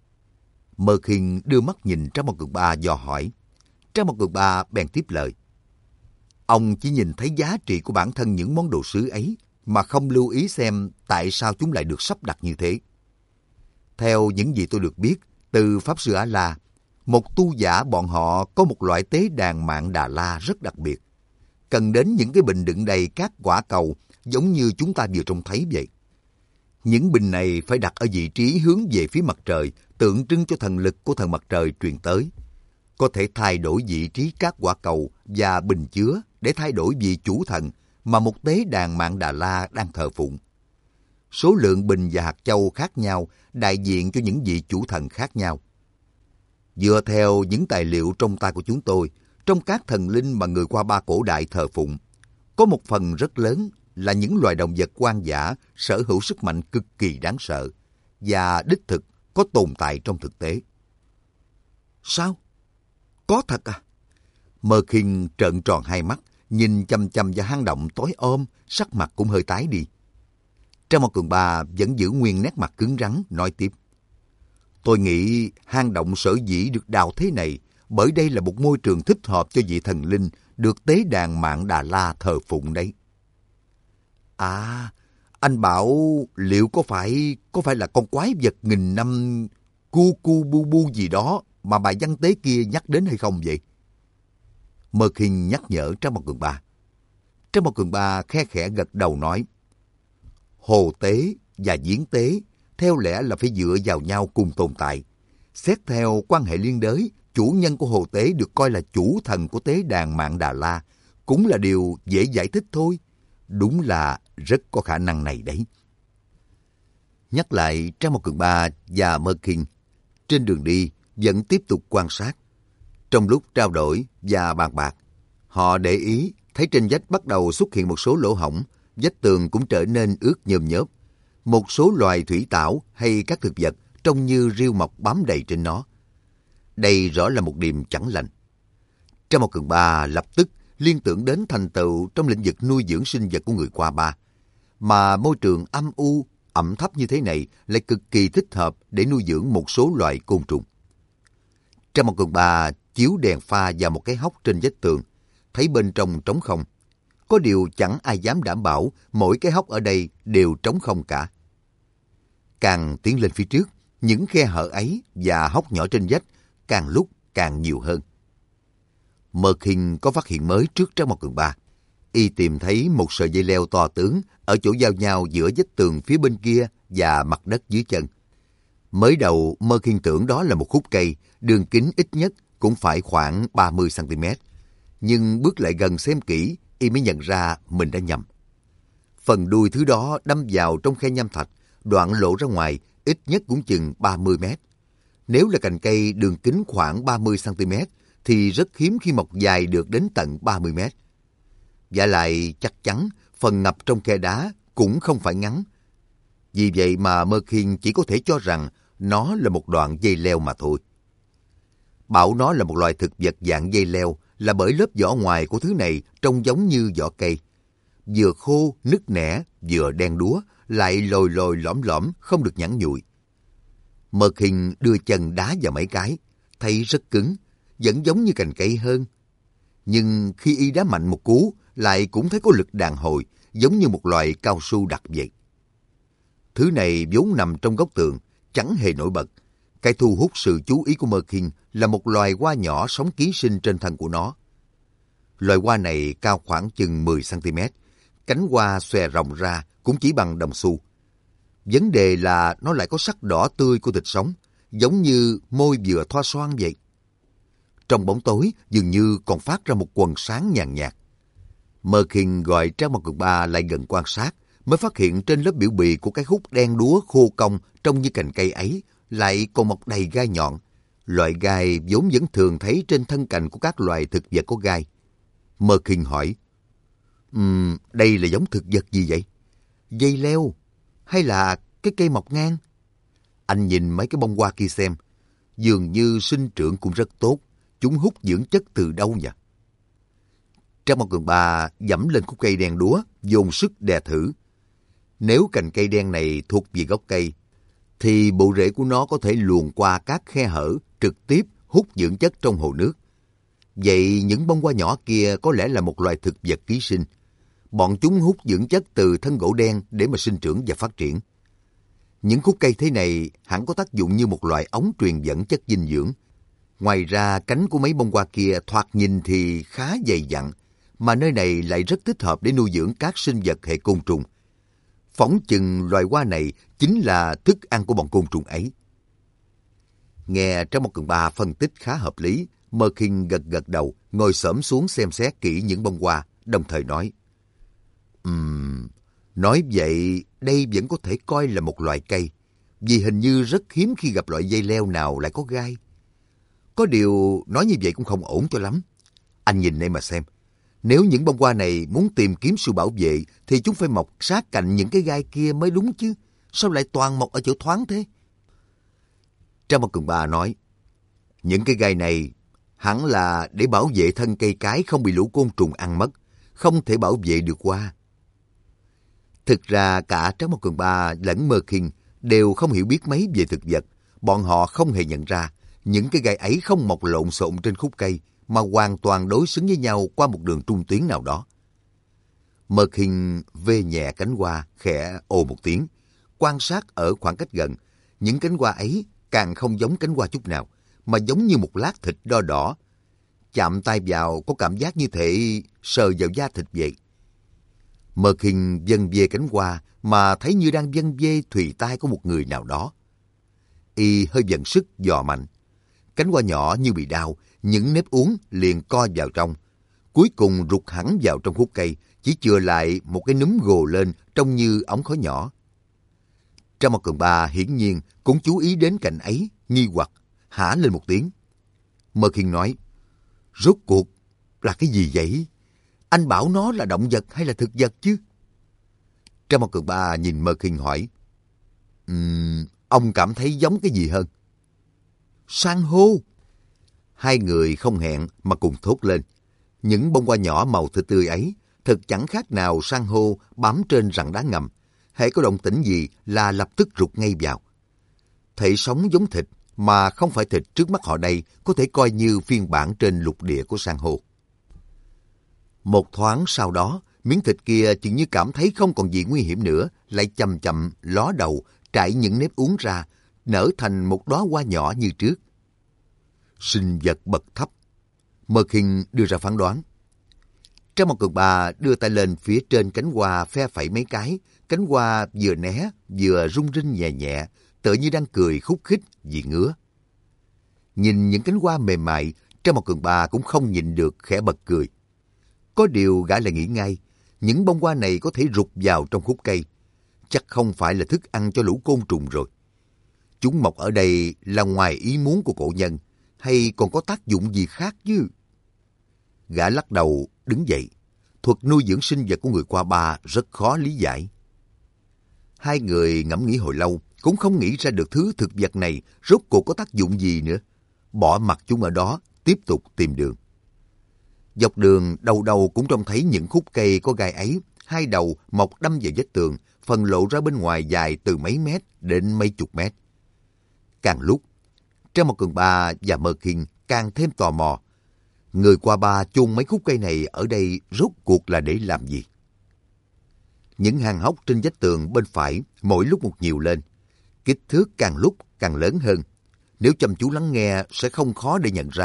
Merkin đưa mắt nhìn Trang Một Cường Ba dò hỏi. Trang Một Cường Ba bèn tiếp lời. Ông chỉ nhìn thấy giá trị của bản thân những món đồ sứ ấy mà không lưu ý xem tại sao chúng lại được sắp đặt như thế. Theo những gì tôi được biết từ Pháp Sư A-La, một tu giả bọn họ có một loại tế đàn Mạn Đà La rất đặc biệt. Cần đến những cái bình đựng đầy các quả cầu giống như chúng ta vừa trông thấy vậy. Những bình này phải đặt ở vị trí hướng về phía mặt trời, tượng trưng cho thần lực của thần mặt trời truyền tới. Có thể thay đổi vị trí các quả cầu và bình chứa để thay đổi vị chủ thần mà một tế đàn Mạn Đà La đang thờ phụng. Số lượng bình và hạt châu khác nhau đại diện cho những vị chủ thần khác nhau. Dựa theo những tài liệu trong tay của chúng tôi, trong các thần linh mà người qua Ba cổ đại thờ phụng, có một phần rất lớn là những loài động vật hoang dã sở hữu sức mạnh cực kỳ đáng sợ và đích thực có tồn tại trong thực tế. Sao? Có thật à? Merkin trợn tròn hai mắt, nhìn chằm chằm vào hang động tối om, sắc mặt cũng hơi tái đi. Trang Một Cường Ba vẫn giữ nguyên nét mặt cứng rắn, nói tiếp. Tôi nghĩ hang động sở dĩ được đào thế này bởi đây là một môi trường thích hợp cho vị thần linh được tế đàn Mạn Đà La thờ phụng đấy. À, anh bảo liệu có phải có phải là con quái vật nghìn năm cu cu bu bu gì đó mà bài văn tế kia nhắc đến hay không vậy? Merkin nhắc nhở Trang Một Cường Ba. Trang Một Cường Ba khe khẽ gật đầu nói. Hồ tế và diễn tế theo lẽ là phải dựa vào nhau cùng tồn tại. Xét theo quan hệ liên đới, chủ nhân của hồ tế được coi là chủ thần của tế đàn Mạn Đà La, cũng là điều dễ giải thích thôi. Đúng là rất có khả năng này đấy. Nhắc lại Trang Một Cường Ba và Merkin, trên đường đi vẫn tiếp tục quan sát. Trong lúc trao đổi và bàn bạc, họ để ý thấy trên vách bắt đầu xuất hiện một số lỗ hổng, vách tường cũng trở nên ướt nhơm nhớp. Một số loài thủy tảo hay các thực vật trông như rêu mọc bám đầy trên nó. Đây rõ là một điểm chẳng lành. Trang Một Cường Ba lập tức liên tưởng đến thành tựu trong lĩnh vực nuôi dưỡng sinh vật của người qua Ba, mà môi trường âm u, ẩm thấp như thế này lại cực kỳ thích hợp để nuôi dưỡng một số loài côn trùng. Trang Một Cường Ba chiếu đèn pha vào một cái hốc trên vách tường, thấy bên trong trống không. Có điều chẳng ai dám đảm bảo mỗi cái hốc ở đây đều trống không cả. Càng tiến lên phía trước, những khe hở ấy và hốc nhỏ trên vách càng lúc càng nhiều hơn. Merkin có phát hiện mới trước Trang Một Cường Ba. Y tìm thấy một sợi dây leo to tướng ở chỗ giao nhau giữa vách tường phía bên kia và mặt đất dưới chân. Mới đầu Merkin tưởng đó là một khúc cây, đường kính ít nhất cũng phải khoảng ba mươi xăng ti mét. Nhưng bước lại gần xem kỹ, y mới nhận ra mình đã nhầm. Phần đuôi thứ đó đâm vào trong khe nham thạch, đoạn lộ ra ngoài ít nhất cũng chừng ba mươi mét. Nếu là cành cây đường kính khoảng ba mươi xăng ti mét thì rất hiếm khi mọc dài được đến tận ba mươi mét. Và lại chắc chắn phần ngập trong khe đá cũng không phải ngắn. Vì vậy mà Merkin chỉ có thể cho rằng nó là một đoạn dây leo mà thôi. Bảo nó là một loài thực vật dạng dây leo là bởi lớp vỏ ngoài của thứ này trông giống như vỏ cây. Vừa khô, nứt nẻ, vừa đen đúa, lại lồi lồi lõm lõm, không được nhẵn nhụi. Merkin đưa chân đá vào mấy cái, thấy rất cứng, vẫn giống như cành cây hơn. Nhưng khi y đá mạnh một cú, lại cũng thấy có lực đàn hồi, giống như một loại cao su đặc vậy. Thứ này vốn nằm trong góc tường, chẳng hề nổi bật. Cái thu hút sự chú ý của Merkin là một loài hoa nhỏ sống ký sinh trên thân của nó. Loài hoa này cao khoảng chừng mười xăng-ti-mét, cánh hoa xòe rộng ra cũng chỉ bằng đồng xu. Vấn đề là nó lại có sắc đỏ tươi của thịt sống, giống như môi vừa thoa xoan vậy. Trong bóng tối dường như còn phát ra một quầng sáng nhàn nhạt. Merkin gọi Trang Một Cường Ba lại gần quan sát, mới phát hiện trên lớp biểu bì của cái hút đen đúa khô cong trông như cành cây ấy lại còn mọc đầy gai nhọn. Loại gai vốn vẫn thường thấy trên thân cành của các loài thực vật có gai. Merkin hỏi, um, đây là giống thực vật gì vậy? Dây leo hay là cái cây mọc ngang? Anh nhìn mấy cái bông hoa kia xem, dường như sinh trưởng cũng rất tốt. Chúng hút dưỡng chất từ đâu nhỉ? Trang Một Cường Ba dẫm lên khúc cây đen đúa, dồn sức đè thử. Nếu cành cây đen này thuộc về gốc cây, thì bộ rễ của nó có thể luồn qua các khe hở, trực tiếp hút dưỡng chất trong hồ nước. Vậy những bông hoa nhỏ kia có lẽ là một loài thực vật ký sinh. Bọn chúng hút dưỡng chất từ thân gỗ đen để mà sinh trưởng và phát triển. Những khúc cây thế này hẳn có tác dụng như một loại ống truyền dẫn chất dinh dưỡng. Ngoài ra, cánh của mấy bông hoa kia thoạt nhìn thì khá dày dặn, mà nơi này lại rất thích hợp để nuôi dưỡng các sinh vật hệ côn trùng. Phỏng chừng loài hoa này chính là thức ăn của bọn côn trùng ấy. Nghe Trang Một Cường Ba phân tích khá hợp lý, Merkin gật gật đầu, ngồi xổm xuống xem xét kỹ những bông hoa, đồng thời nói, Ừm, nói vậy đây vẫn có thể coi là một loại cây, vì hình như rất hiếm khi gặp loại dây leo nào lại có gai. Có điều nói như vậy cũng không ổn cho lắm. Anh nhìn đây mà xem. Nếu những bông hoa này muốn tìm kiếm sự bảo vệ thì chúng phải mọc sát cạnh những cái gai kia mới đúng chứ. Sao lại toàn mọc ở chỗ thoáng thế? Trang Một Cường Ba nói, những cái gai này hẳn là để bảo vệ thân cây cái không bị lũ côn trùng ăn mất, không thể bảo vệ được hoa. Thực ra cả Trang Một Cường Ba lẫn Merkin đều không hiểu biết mấy về thực vật. Bọn họ không hề nhận ra những cái gai ấy không mọc lộn xộn trên khúc cây, mà hoàn toàn đối xứng với nhau qua một đường trung tuyến nào đó. Merkin vê nhẹ cánh hoa, khẽ ồ một tiếng. Quan sát ở khoảng cách gần, những cánh hoa ấy càng không giống cánh hoa chút nào, mà giống như một lát thịt đo đỏ. Chạm tay vào có cảm giác như thể sờ vào da thịt vậy. Merkin vân vê cánh hoa mà thấy như đang vân vê thùy tai của một người nào đó. Y hơi vận sức dò mạnh. Cánh hoa nhỏ như bị đau, những nếp uốn liền co vào trong. Cuối cùng rụt hẳn vào trong khúc cây, chỉ chừa lại một cái núm gồ lên trông như ống khói nhỏ. Trang Một Cường Ba hiển nhiên cũng chú ý đến cảnh ấy, nghi hoặc, hả lên một tiếng. Merkin nói, rốt cuộc là cái gì vậy? Anh bảo nó là động vật hay là thực vật chứ? Trang Một Cường Ba nhìn Merkin hỏi, um, ông cảm thấy giống cái gì hơn? San hô! Hai người không hẹn mà cùng thốt lên. Những bông hoa nhỏ màu thịt tươi ấy thật chẳng khác nào san hô bám trên rặng đá ngầm. Hễ có động tĩnh gì là lập tức rụt ngay vào. Thể sống giống thịt mà không phải thịt trước mắt họ đây có thể coi như phiên bản trên lục địa của san hô. Một thoáng sau đó, miếng thịt kia chừng như cảm thấy không còn gì nguy hiểm nữa, lại chậm chậm ló đầu, trải những nếp uốn ra, nở thành một đóa hoa nhỏ như trước. Sinh vật bậc thấp. Merkin đưa ra phán đoán. Trang Một Cường Ba đưa tay lên phía trên cánh hoa phe phẩy mấy cái, cánh hoa vừa né vừa rung rinh nhẹ nhẹ, tựa như đang cười khúc khích vì ngứa. Nhìn những cánh hoa mềm mại, Trang Một Cường Ba cũng không nhịn được khẽ bật cười. Có điều gã lại nghĩ ngay, những bông hoa này có thể rụt vào trong khúc cây, chắc không phải là thức ăn cho lũ côn trùng rồi. Chúng mọc ở đây là ngoài ý muốn của cổ nhân, hay còn có tác dụng gì khác chứ? Gã lắc đầu, đứng dậy. Thuật nuôi dưỡng sinh vật của người qua ba rất khó lý giải. Hai người ngẫm nghĩ hồi lâu, cũng không nghĩ ra được thứ thực vật này rốt cuộc có tác dụng gì nữa. Bỏ mặc chúng ở đó, tiếp tục tìm đường. Dọc đường, đầu đầu cũng trông thấy những khúc cây có gai ấy, hai đầu mọc đâm vào vách tường, phần lộ ra bên ngoài dài từ mấy mét đến mấy chục mét. Càng lúc, Trang Một Cường Ba và Merkin càng thêm tò mò. Người qua ba chôn mấy khúc cây này ở đây rốt cuộc là để làm gì? Những hang hốc trên vách tường bên phải mỗi lúc một nhiều lên. Kích thước càng lúc càng lớn hơn. Nếu chăm chú lắng nghe sẽ không khó để nhận ra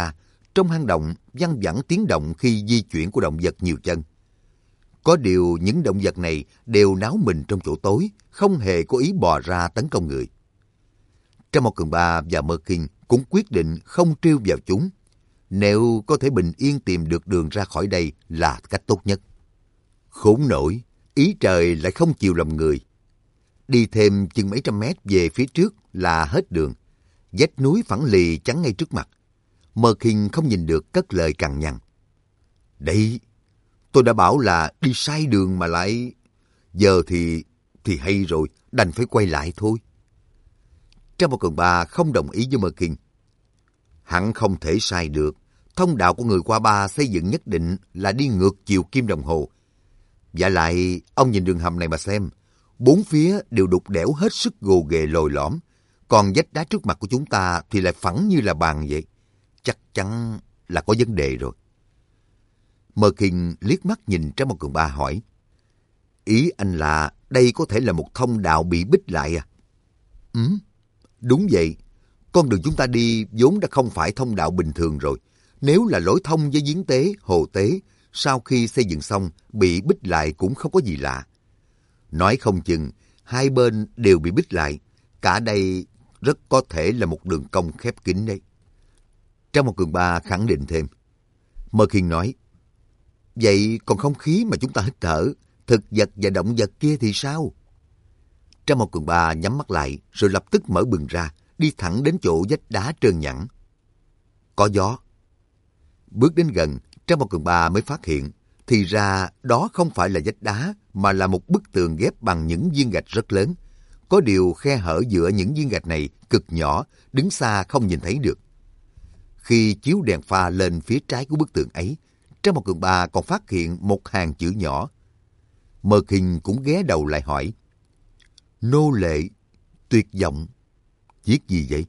Trong hang động văng vẳng tiếng động khi di chuyển của động vật nhiều chân. Có điều những động vật này đều náo mình trong chỗ tối, không hề có ý bò ra tấn công người. Trâm Mao Cường Ba và Mơ Kinh cũng quyết định không trêu vào chúng. Nếu có thể bình yên tìm được đường ra khỏi đây là cách tốt nhất. Khốn nổi, ý trời lại không chịu lòng người. Đi thêm chừng mấy trăm mét về phía trước là hết đường. Vách núi phẳng lì chắn ngay trước mặt. Mơ Kinh không nhìn được cất lời cằn nhằn. Đấy, tôi đã bảo là đi sai đường mà lại... Giờ thì... thì hay rồi, đành phải quay lại thôi. Trâm Mao Cường Ba không đồng ý với Mơ Kinh. Hẳn không thể sai được. Thông đạo của người qua Ba xây dựng nhất định là đi ngược chiều kim đồng hồ. Và lại, ông nhìn đường hầm này mà xem. Bốn phía đều đục đẽo hết sức gồ ghề lồi lõm. Còn vách đá trước mặt của chúng ta thì lại phẳng như là bàn vậy. Chắc chắn là có vấn đề rồi. Mơ Kinh liếc mắt nhìn Trâm Mao Cường Ba hỏi. Ý anh là đây có thể là một thông đạo bị bích lại à? Ừ, đúng vậy. Con đường chúng ta đi vốn đã không phải thông đạo bình thường rồi. Nếu là lối thông với giếng tế, hồ tế, sau khi xây dựng xong bị bích lại cũng không có gì lạ. Nói không chừng, hai bên đều bị bích lại. Cả đây rất có thể là một đường cong khép kín đấy. Trâm Mao Cường Ba khẳng định thêm. Mơ Kinh nói, vậy còn không khí mà chúng ta hít thở, thực vật và động vật kia thì sao? Trâm Mao Cường Ba nhắm mắt lại rồi lập tức mở bừng ra, đi thẳng đến chỗ vách đá trơn nhẵn. Có gió. Bước đến gần, Trâm Mao Cường Ba mới phát hiện, thì ra đó không phải là vách đá, mà là một bức tường ghép bằng những viên gạch rất lớn. Có điều khe hở giữa những viên gạch này cực nhỏ, đứng xa không nhìn thấy được. Khi chiếu đèn pha lên phía trái của bức tường ấy, Trâm Mao Cường Ba còn phát hiện một hàng chữ nhỏ. Mơ Kinh cũng ghé đầu lại hỏi. Nô lệ, tuyệt vọng. Viết gì vậy?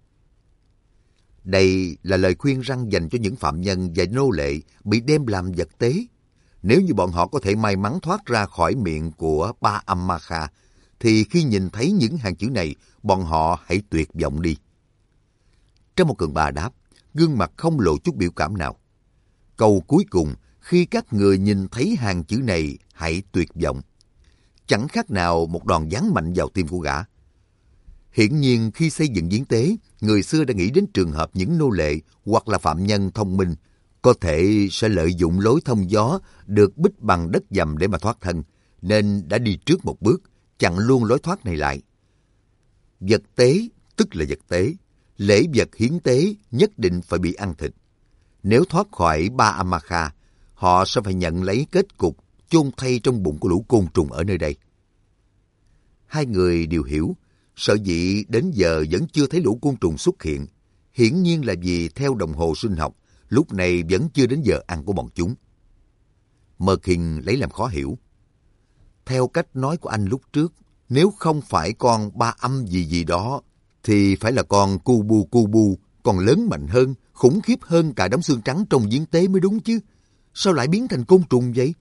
Đây là lời khuyên răn dành cho những phạm nhân và nô lệ bị đem làm vật tế. Nếu như bọn họ có thể may mắn thoát ra khỏi miệng của Ba Âm Ma Kha, thì khi nhìn thấy những hàng chữ này, bọn họ hãy tuyệt vọng đi. Trâm Mao Cường Ba đáp, gương mặt không lộ chút biểu cảm nào. Câu cuối cùng, khi các người nhìn thấy hàng chữ này, hãy tuyệt vọng. Chẳng khác nào một đòn giáng mạnh vào tim của gã. Hiển nhiên khi xây dựng giếng tế, người xưa đã nghĩ đến trường hợp những nô lệ hoặc là phạm nhân thông minh có thể sẽ lợi dụng lối thông gió được bích bằng đất dầm để mà thoát thân, nên đã đi trước một bước, chặn luôn lối thoát này lại. Vật tế tức là vật tế, lễ vật hiến tế nhất định phải bị ăn thịt. Nếu thoát khỏi Ba Âm Ma Kha, họ sẽ phải nhận lấy kết cục chôn thay trong bụng của lũ côn trùng ở nơi đây. Hai người đều hiểu, sở dĩ đến giờ vẫn chưa thấy lũ côn trùng xuất hiện, hiển nhiên là vì theo đồng hồ sinh học, lúc này vẫn chưa đến giờ ăn của bọn chúng. Mơ Kinh lấy làm khó hiểu. Theo cách nói của anh lúc trước, nếu không phải con Ba Âm gì gì đó, thì phải là con Cu Bu Cu Bu, còn lớn mạnh hơn, khủng khiếp hơn cả đống xương trắng trong giếng tế mới đúng chứ. Sao lại biến thành côn trùng vậy?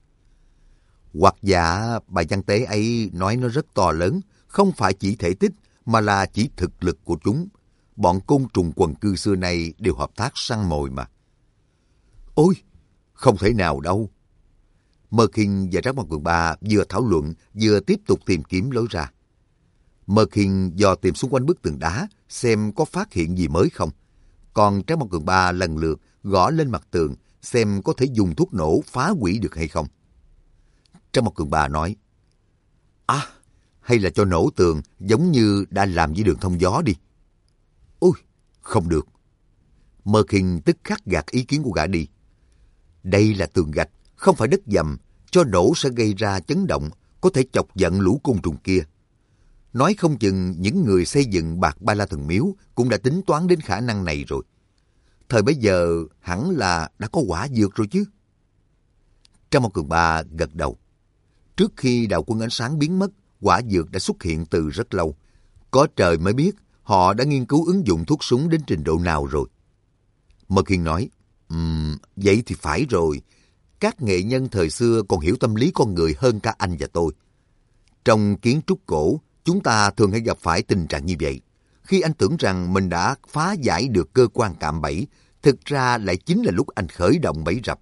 Hoặc giả bài văn tế ấy nói nó rất to lớn, không phải chỉ thể tích mà là chỉ thực lực của chúng. Bọn côn trùng quần cư xưa nay đều hợp tác săn mồi mà. Ôi, không thể nào đâu. Mơ Kinh và Trâm Mao Cường Ba vừa thảo luận vừa tiếp tục tìm kiếm lối ra. Mơ Kinh dò tìm xung quanh bức tường đá xem có phát hiện gì mới không. Còn Trâm Mao Cường Ba lần lượt gõ lên mặt tường xem có thể dùng thuốc nổ phá hủy được hay không. Trâm Mao Cường Ba nói, à, hay là cho nổ tường giống như đã làm với đường thông gió đi. Ôi, không được. Mơ Kinh tức khắc gạt ý kiến của gã đi. Đây là tường gạch, không phải đất dầm, cho nổ sẽ gây ra chấn động, có thể chọc giận lũ côn trùng kia. Nói không chừng những người xây dựng Bạc Ba La Thần Miếu cũng đã tính toán đến khả năng này rồi. Thời bấy giờ hẳn là đã có quả dược rồi chứ. Trâm Mao Cường Ba gật đầu. Trước khi đạo quân ánh sáng biến mất, quả dược đã xuất hiện từ rất lâu. Có trời mới biết họ đã nghiên cứu ứng dụng thuốc súng đến trình độ nào rồi. Mơ Kinh nói, um, vậy thì phải rồi. Các nghệ nhân thời xưa còn hiểu tâm lý con người hơn cả anh và tôi. Trong kiến trúc cổ, chúng ta thường hay gặp phải tình trạng như vậy. Khi anh tưởng rằng mình đã phá giải được cơ quan cạm bẫy, thực ra lại chính là lúc anh khởi động bẫy rập.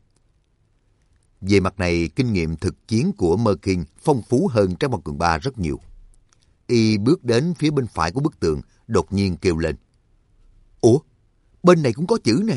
Về mặt này, kinh nghiệm thực chiến của Merkin phong phú hơn Trái Mặt Cường Ba rất nhiều. Y bước đến phía bên phải của bức tường, đột nhiên kêu lên. Ủa, bên này cũng có chữ nè.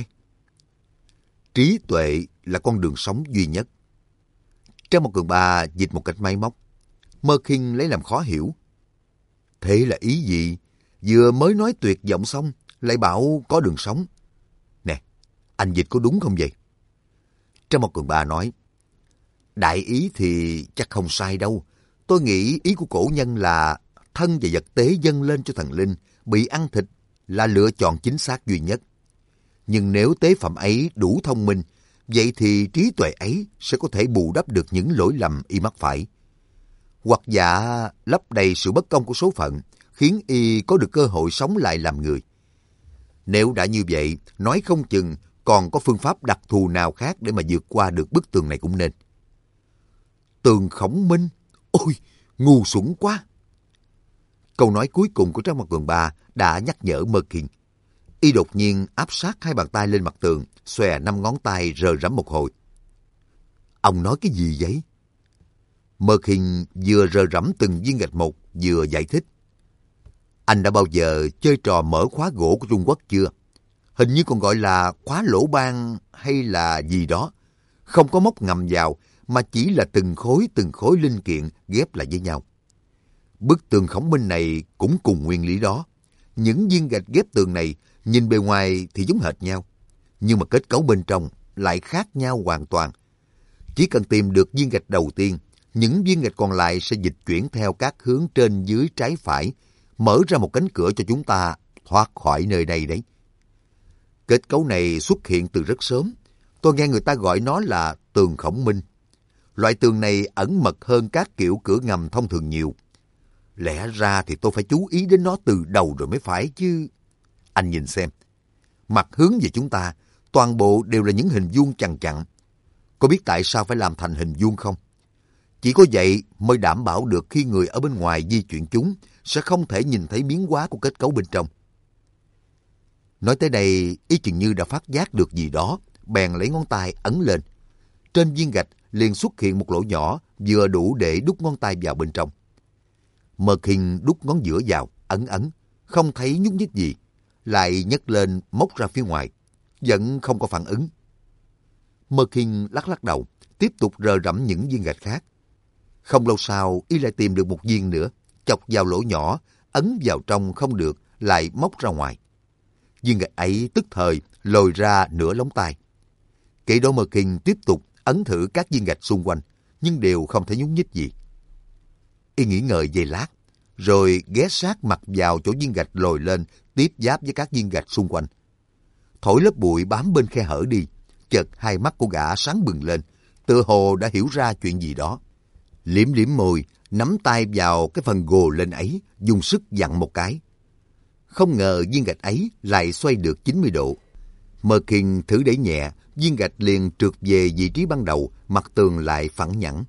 Trí tuệ là con đường sống duy nhất. Trái Mặt Cường Ba dịch một cách máy móc. Merkin lấy làm khó hiểu. Thế là ý gì? Vừa mới nói tuyệt vọng xong, lại bảo có đường sống. Nè, anh dịch có đúng không vậy? Trái Mặt Cường Ba nói. Đại ý thì chắc không sai đâu. Tôi nghĩ ý của cổ nhân là thân và vật tế dâng lên cho thần linh, bị ăn thịt là lựa chọn chính xác duy nhất. Nhưng nếu tế phẩm ấy đủ thông minh, vậy thì trí tuệ ấy sẽ có thể bù đắp được những lỗi lầm y mắc phải. Hoặc giả lấp đầy sự bất công của số phận, khiến y có được cơ hội sống lại làm người. Nếu đã như vậy, nói không chừng còn có phương pháp đặc thù nào khác để mà vượt qua được bức tường này cũng nên. Tường Khổng Minh? Ôi, ngu xuẩn quá! Câu nói cuối cùng của Trái Mặt Cường Ba đã nhắc nhở Merkin. Y đột nhiên áp sát hai bàn tay lên mặt tường, xòe năm ngón tay rờ rẫm một hồi. Ông nói cái gì vậy? Merkin vừa rờ rẫm từng viên gạch một, vừa giải thích. Anh đã bao giờ chơi trò mở khóa gỗ của Trung Quốc chưa? Hình như còn gọi là khóa lỗ ban hay là gì đó. Không có móc ngầm vào, mà chỉ là từng khối từng khối linh kiện ghép lại với nhau. Bức tường Khổng Minh này cũng cùng nguyên lý đó. Những viên gạch ghép tường này nhìn bề ngoài thì giống hệt nhau, nhưng mà kết cấu bên trong lại khác nhau hoàn toàn. Chỉ cần tìm được viên gạch đầu tiên, những viên gạch còn lại sẽ dịch chuyển theo các hướng trên dưới trái phải, mở ra một cánh cửa cho chúng ta thoát khỏi nơi đây đấy. Kết cấu này xuất hiện từ rất sớm. Tôi nghe người ta gọi nó là tường Khổng Minh. Loại tường này ẩn mật hơn các kiểu cửa ngầm thông thường nhiều. Lẽ ra thì tôi phải chú ý đến nó từ đầu rồi mới phải chứ. Anh nhìn xem. Mặt hướng về chúng ta, toàn bộ đều là những hình vuông chằng chặn. Có biết tại sao phải làm thành hình vuông không? Chỉ có vậy mới đảm bảo được khi người ở bên ngoài di chuyển chúng sẽ không thể nhìn thấy biến hóa của kết cấu bên trong. Nói tới đây, ý chừng như đã phát giác được gì đó, bèn lấy ngón tay ấn lên. Trên viên gạch liền xuất hiện một lỗ nhỏ, vừa đủ để đút ngón tay vào bên trong. Merkin đút ngón giữa vào, ấn ấn, không thấy nhúc nhích gì, lại nhấc lên móc ra phía ngoài, vẫn không có phản ứng. Merkin lắc lắc đầu, tiếp tục rờ rẫm những viên gạch khác. Không lâu sau, y lại tìm được một viên nữa, chọc vào lỗ nhỏ, ấn vào trong không được, lại móc ra ngoài. Viên gạch ấy tức thời lồi ra nửa lóng tay. Kỹ đó Merkin tiếp tục ấn thử các viên gạch xung quanh, nhưng đều không thể nhúc nhích gì. Y nghĩ ngợi giây lát, rồi ghé sát mặt vào chỗ viên gạch lồi lên, tiếp giáp với các viên gạch xung quanh. Thổi lớp bụi bám bên khe hở đi, chợt hai mắt của gã sáng bừng lên, tựa hồ đã hiểu ra chuyện gì đó. Liếm liếm môi, nắm tay vào cái phần gồ lên ấy, dùng sức vặn một cái. Không ngờ viên gạch ấy lại xoay được chín mươi độ. Merkin thử đẩy nhẹ, viên gạch liền trượt về vị trí ban đầu, mặt tường lại phẳng nhẵn.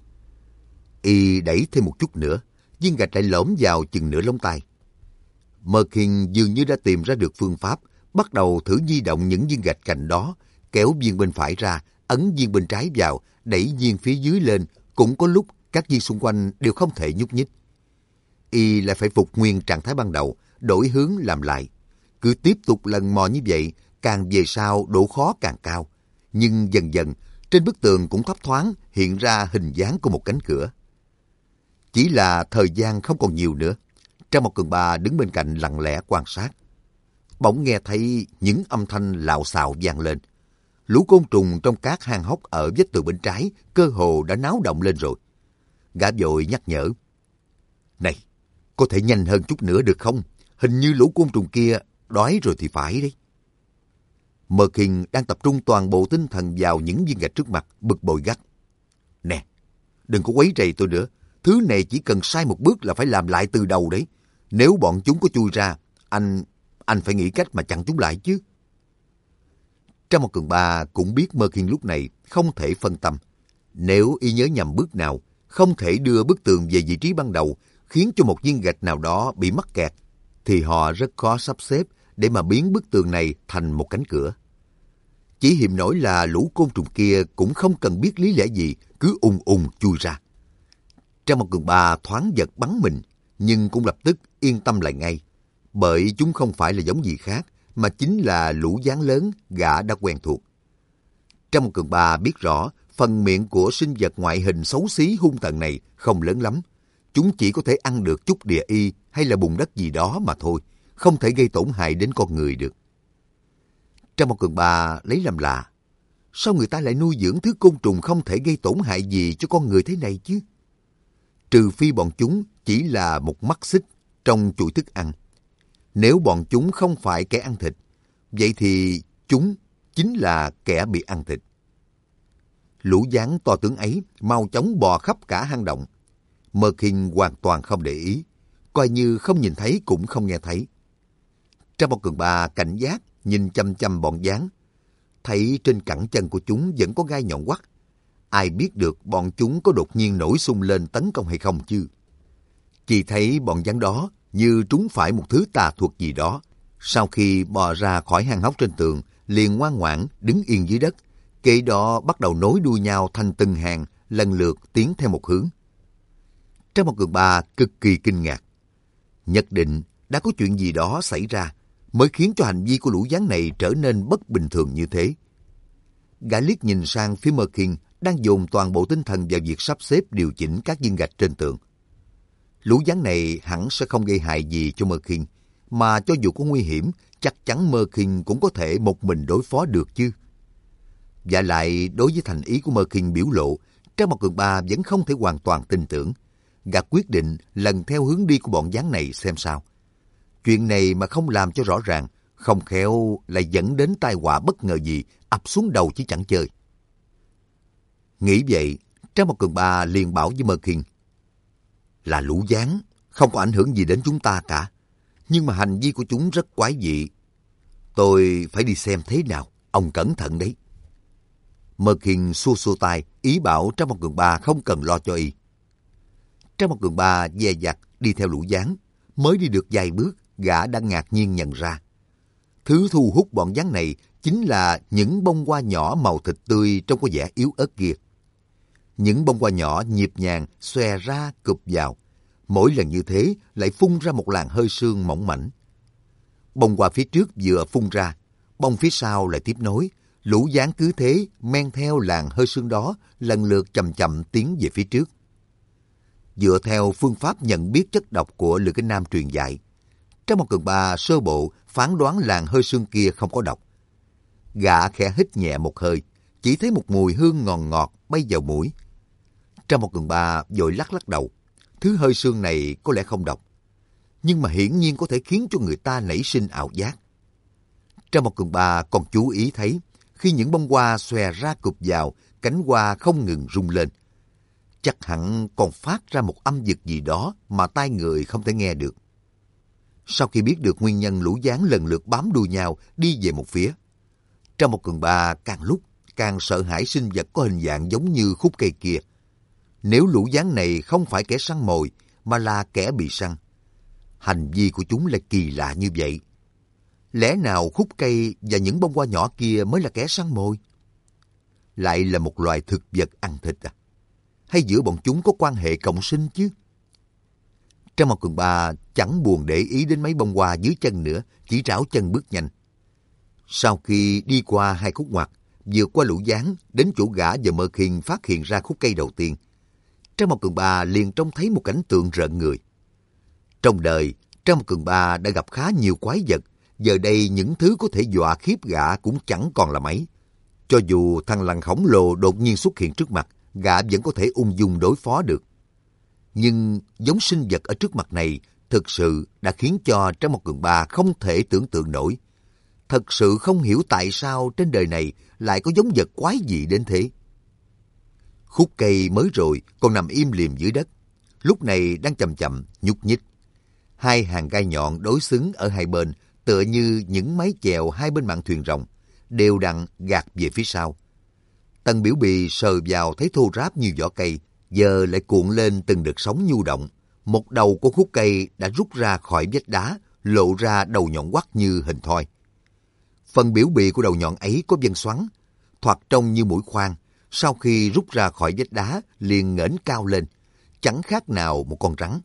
Y đẩy thêm một chút nữa, viên gạch lại lõm vào chừng nửa lông tay. Merkin dường như đã tìm ra được phương pháp, bắt đầu thử di động những viên gạch cạnh đó, kéo viên bên phải ra, ấn viên bên trái vào, đẩy viên phía dưới lên, cũng có lúc các viên xung quanh đều không thể nhúc nhích. Y lại phải phục nguyên trạng thái ban đầu, đổi hướng làm lại. Cứ tiếp tục lần mò như vậy, càng về sau độ khó càng cao. Nhưng dần dần, trên bức tường cũng thấp thoáng hiện ra hình dáng của một cánh cửa. Chỉ là thời gian không còn nhiều nữa. Trái Mặt Cường Ba đứng bên cạnh lặng lẽ quan sát. Bỗng nghe thấy những âm thanh lạo xạo vang lên. Lũ côn trùng trong các hang hốc ở vách tường bên trái cơ hồ đã náo động lên rồi. Gã vội nhắc nhở. Này, có thể nhanh hơn chút nữa được không? Hình như lũ côn trùng kia đói rồi thì phải đấy. Merkin đang tập trung toàn bộ tinh thần vào những viên gạch trước mặt, bực bội gắt. Nè, đừng có quấy rầy tôi nữa. Thứ này chỉ cần sai một bước là phải làm lại từ đầu đấy. Nếu bọn chúng có chui ra, anh anh phải nghĩ cách mà chặn chúng lại chứ. Trái Mặt Cường Ba cũng biết Merkin lúc này không thể phân tâm. Nếu y nhớ nhầm bước nào, không thể đưa bức tường về vị trí ban đầu, khiến cho một viên gạch nào đó bị mắc kẹt, thì họ rất khó sắp xếp để mà biến bức tường này thành một cánh cửa. Chỉ hiềm nổi là lũ côn trùng kia cũng không cần biết lý lẽ gì, cứ ùng ùng chui ra. Trang Mộc Cường Ba thoáng giật bắn mình, nhưng cũng lập tức yên tâm lại ngay. Bởi chúng không phải là giống gì khác, mà chính là lũ gián lớn gã đã quen thuộc. Trang Mộc Cường Ba biết rõ, phần miệng của sinh vật ngoại hình xấu xí hung tợn này không lớn lắm. Chúng chỉ có thể ăn được chút địa y hay là bùn đất gì đó mà thôi, không thể gây tổn hại đến con người được. Trang Mộc Cường Ba lấy làm lạ. Sao người ta lại nuôi dưỡng thứ côn trùng không thể gây tổn hại gì cho con người thế này chứ? Trừ phi bọn chúng chỉ là một mắt xích trong chuỗi thức ăn. Nếu bọn chúng không phải kẻ ăn thịt, vậy thì chúng chính là kẻ bị ăn thịt. Lũ gián to tướng ấy mau chóng bò khắp cả hang động. Mơ Kinh hoàn toàn không để ý, coi như không nhìn thấy cũng không nghe thấy. Trang Mộc Cường Ba cảnh giác nhìn chăm chăm bọn gián, thấy trên cẳng chân của chúng vẫn có gai nhọn quắt. Ai biết được bọn chúng có đột nhiên nổi xung lên tấn công hay không chứ? Chỉ thấy bọn gián đó như trúng phải một thứ tà thuật gì đó. Sau khi bò ra khỏi hang hốc trên tường, liền ngoan ngoãn đứng yên dưới đất. Kế đó bắt đầu nối đuôi nhau thành từng hàng, lần lượt tiến theo một hướng. Trang Mộc Cường Ba cực kỳ kinh ngạc. Nhất định đã có chuyện gì đó xảy ra mới khiến cho hành vi của lũ gián này trở nên bất bình thường như thế. Gã liếc nhìn sang phía Mơ Kinh đang dồn toàn bộ tinh thần vào việc sắp xếp điều chỉnh các viên gạch trên tường. Lũ gián này hẳn sẽ không gây hại gì cho Mơ Kinh, mà cho dù có nguy hiểm, chắc chắn Mơ Kinh cũng có thể một mình đối phó được chứ. Và lại, đối với thành ý của Mơ Kinh biểu lộ, Trang Mộc Cường Ba vẫn không thể hoàn toàn tin tưởng. Gã quyết định lần theo hướng đi của bọn gián này xem sao. Chuyện này mà không làm cho rõ ràng, không khéo lại dẫn đến tai họa bất ngờ gì ập xuống đầu chứ chẳng chơi. Nghĩ vậy, Trang Mộc Cường Ba liền bảo với Mơ Kinh: là lũ gián, không có ảnh hưởng gì đến chúng ta cả. Nhưng mà hành vi của chúng rất quái dị. Tôi phải đi xem thế nào, ông cẩn thận đấy. Mơ Kinh xua xua tay, ý bảo Trang Mộc Cường Ba không cần lo cho y. Trang Mộc Cường Ba dè dặt đi theo lũ gián, mới đi được vài bước, gã đã ngạc nhiên nhận ra. Thứ thu hút bọn gián này chính là những bông hoa nhỏ màu thịt tươi trông có vẻ yếu ớt kia. Những bông hoa nhỏ nhịp nhàng xòe ra cụp vào, mỗi lần như thế lại phun ra một làn hơi sương mỏng mảnh. Bông hoa phía trước vừa phun ra, bông phía sau lại tiếp nối, lũ gián cứ thế men theo làn hơi sương đó lần lượt chậm chậm tiến về phía trước. Dựa theo phương pháp nhận biết chất độc của Lữ Kinh Nam truyền dạy, Trang Mộc Cường Ba sơ bộ phán đoán làn hơi sương kia không có độc. Gã khẽ hít nhẹ một hơi, chỉ thấy một mùi hương ngọt ngọt bay vào mũi. Trang Mộc Cường Ba vội lắc lắc đầu. Thứ hơi sương này có lẽ không độc, nhưng mà hiển nhiên có thể khiến cho người ta nảy sinh ảo giác. Trang Mộc Cường Ba còn chú ý thấy, khi những bông hoa xòe ra cụp vào, cánh hoa không ngừng rung lên. Chắc hẳn còn phát ra một âm vực gì đó mà tai người không thể nghe được. Sau khi biết được nguyên nhân, lũ gián lần lượt bám đuôi nhau đi về một phía. Trang Mộc Cường Ba càng lúc càng sợ hãi sinh vật có hình dạng giống như khúc cây kia. Nếu lũ gián này không phải kẻ săn mồi mà là kẻ bị săn, hành vi của chúng lại kỳ lạ như vậy. Lẽ nào khúc cây và những bông hoa nhỏ kia mới là kẻ săn mồi? Lại là một loài thực vật ăn thịt à? Hay giữa bọn chúng có quan hệ cộng sinh chứ? Trang Mộc Cường Ba chẳng buồn để ý đến mấy bông hoa dưới chân nữa, chỉ trảo chân bước nhanh. Sau khi đi qua hai khúc ngoặt, vượt qua lũ gián, đến chỗ gã và Mơ Kinh phát hiện ra khúc cây đầu tiên, Trang Mộc Cường Ba liền trông thấy một cảnh tượng rợn người. Trong đời, Trang Mộc Cường Ba đã gặp khá nhiều quái vật, giờ đây những thứ có thể dọa khiếp gã cũng chẳng còn là mấy. Cho dù thằng lằn khổng lồ đột nhiên xuất hiện trước mặt, gã vẫn có thể ung dung đối phó được. Nhưng giống sinh vật ở trước mặt này thực sự đã khiến cho Trang Mộc Cường Ba không thể tưởng tượng nổi. Thật sự không hiểu tại sao trên đời này lại có giống vật quái dị đến thế. Khúc cây mới rồi còn nằm im lìm dưới đất, lúc này đang chậm chậm nhúc nhích. Hai hàng gai nhọn đối xứng ở hai bên, tựa như những mái chèo hai bên mạn thuyền rồng, đều đặn gạt về phía sau. Tần Biểu Bì sờ vào thấy thô ráp như vỏ cây, giờ lại cuộn lên từng đợt sóng nhu động. Một đầu của khúc cây đã rút ra khỏi vách đá, lộ ra đầu nhọn quắt như hình thoi. Phần biểu bì của đầu nhọn ấy có vân xoắn, thoạt trông như mũi khoan, sau khi rút ra khỏi vách đá liền nghển cao lên, chẳng khác nào một con rắn.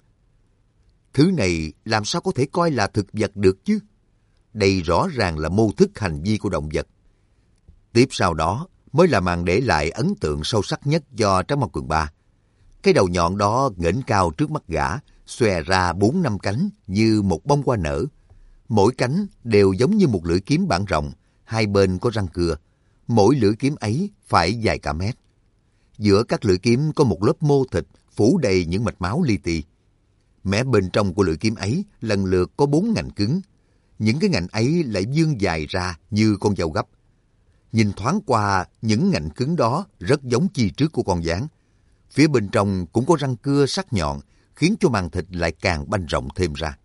Thứ này làm sao có thể coi là thực vật được chứ? Đây rõ ràng là mô thức hành vi của động vật. Tiếp sau đó mới là màn để lại ấn tượng sâu sắc nhất do Tráng Bao Cường Ba. Cái đầu nhọn đó nghển cao trước mắt gã, xòe ra bốn năm cánh như một bông hoa nở. Mỗi cánh đều giống như một lưỡi kiếm bản rộng, hai bên có răng cưa. Mỗi lưỡi kiếm ấy phải dài cả mét. Giữa các lưỡi kiếm có một lớp mô thịt phủ đầy những mạch máu li ti. Mé bên trong của lưỡi kiếm ấy lần lượt có bốn ngạnh cứng. Những cái ngạnh ấy lại vươn dài ra như con dao gấp. Nhìn thoáng qua những ngạnh cứng đó rất giống chi trước của con gián. Phía bên trong cũng có răng cưa sắc nhọn, khiến cho màng thịt lại càng banh rộng thêm ra.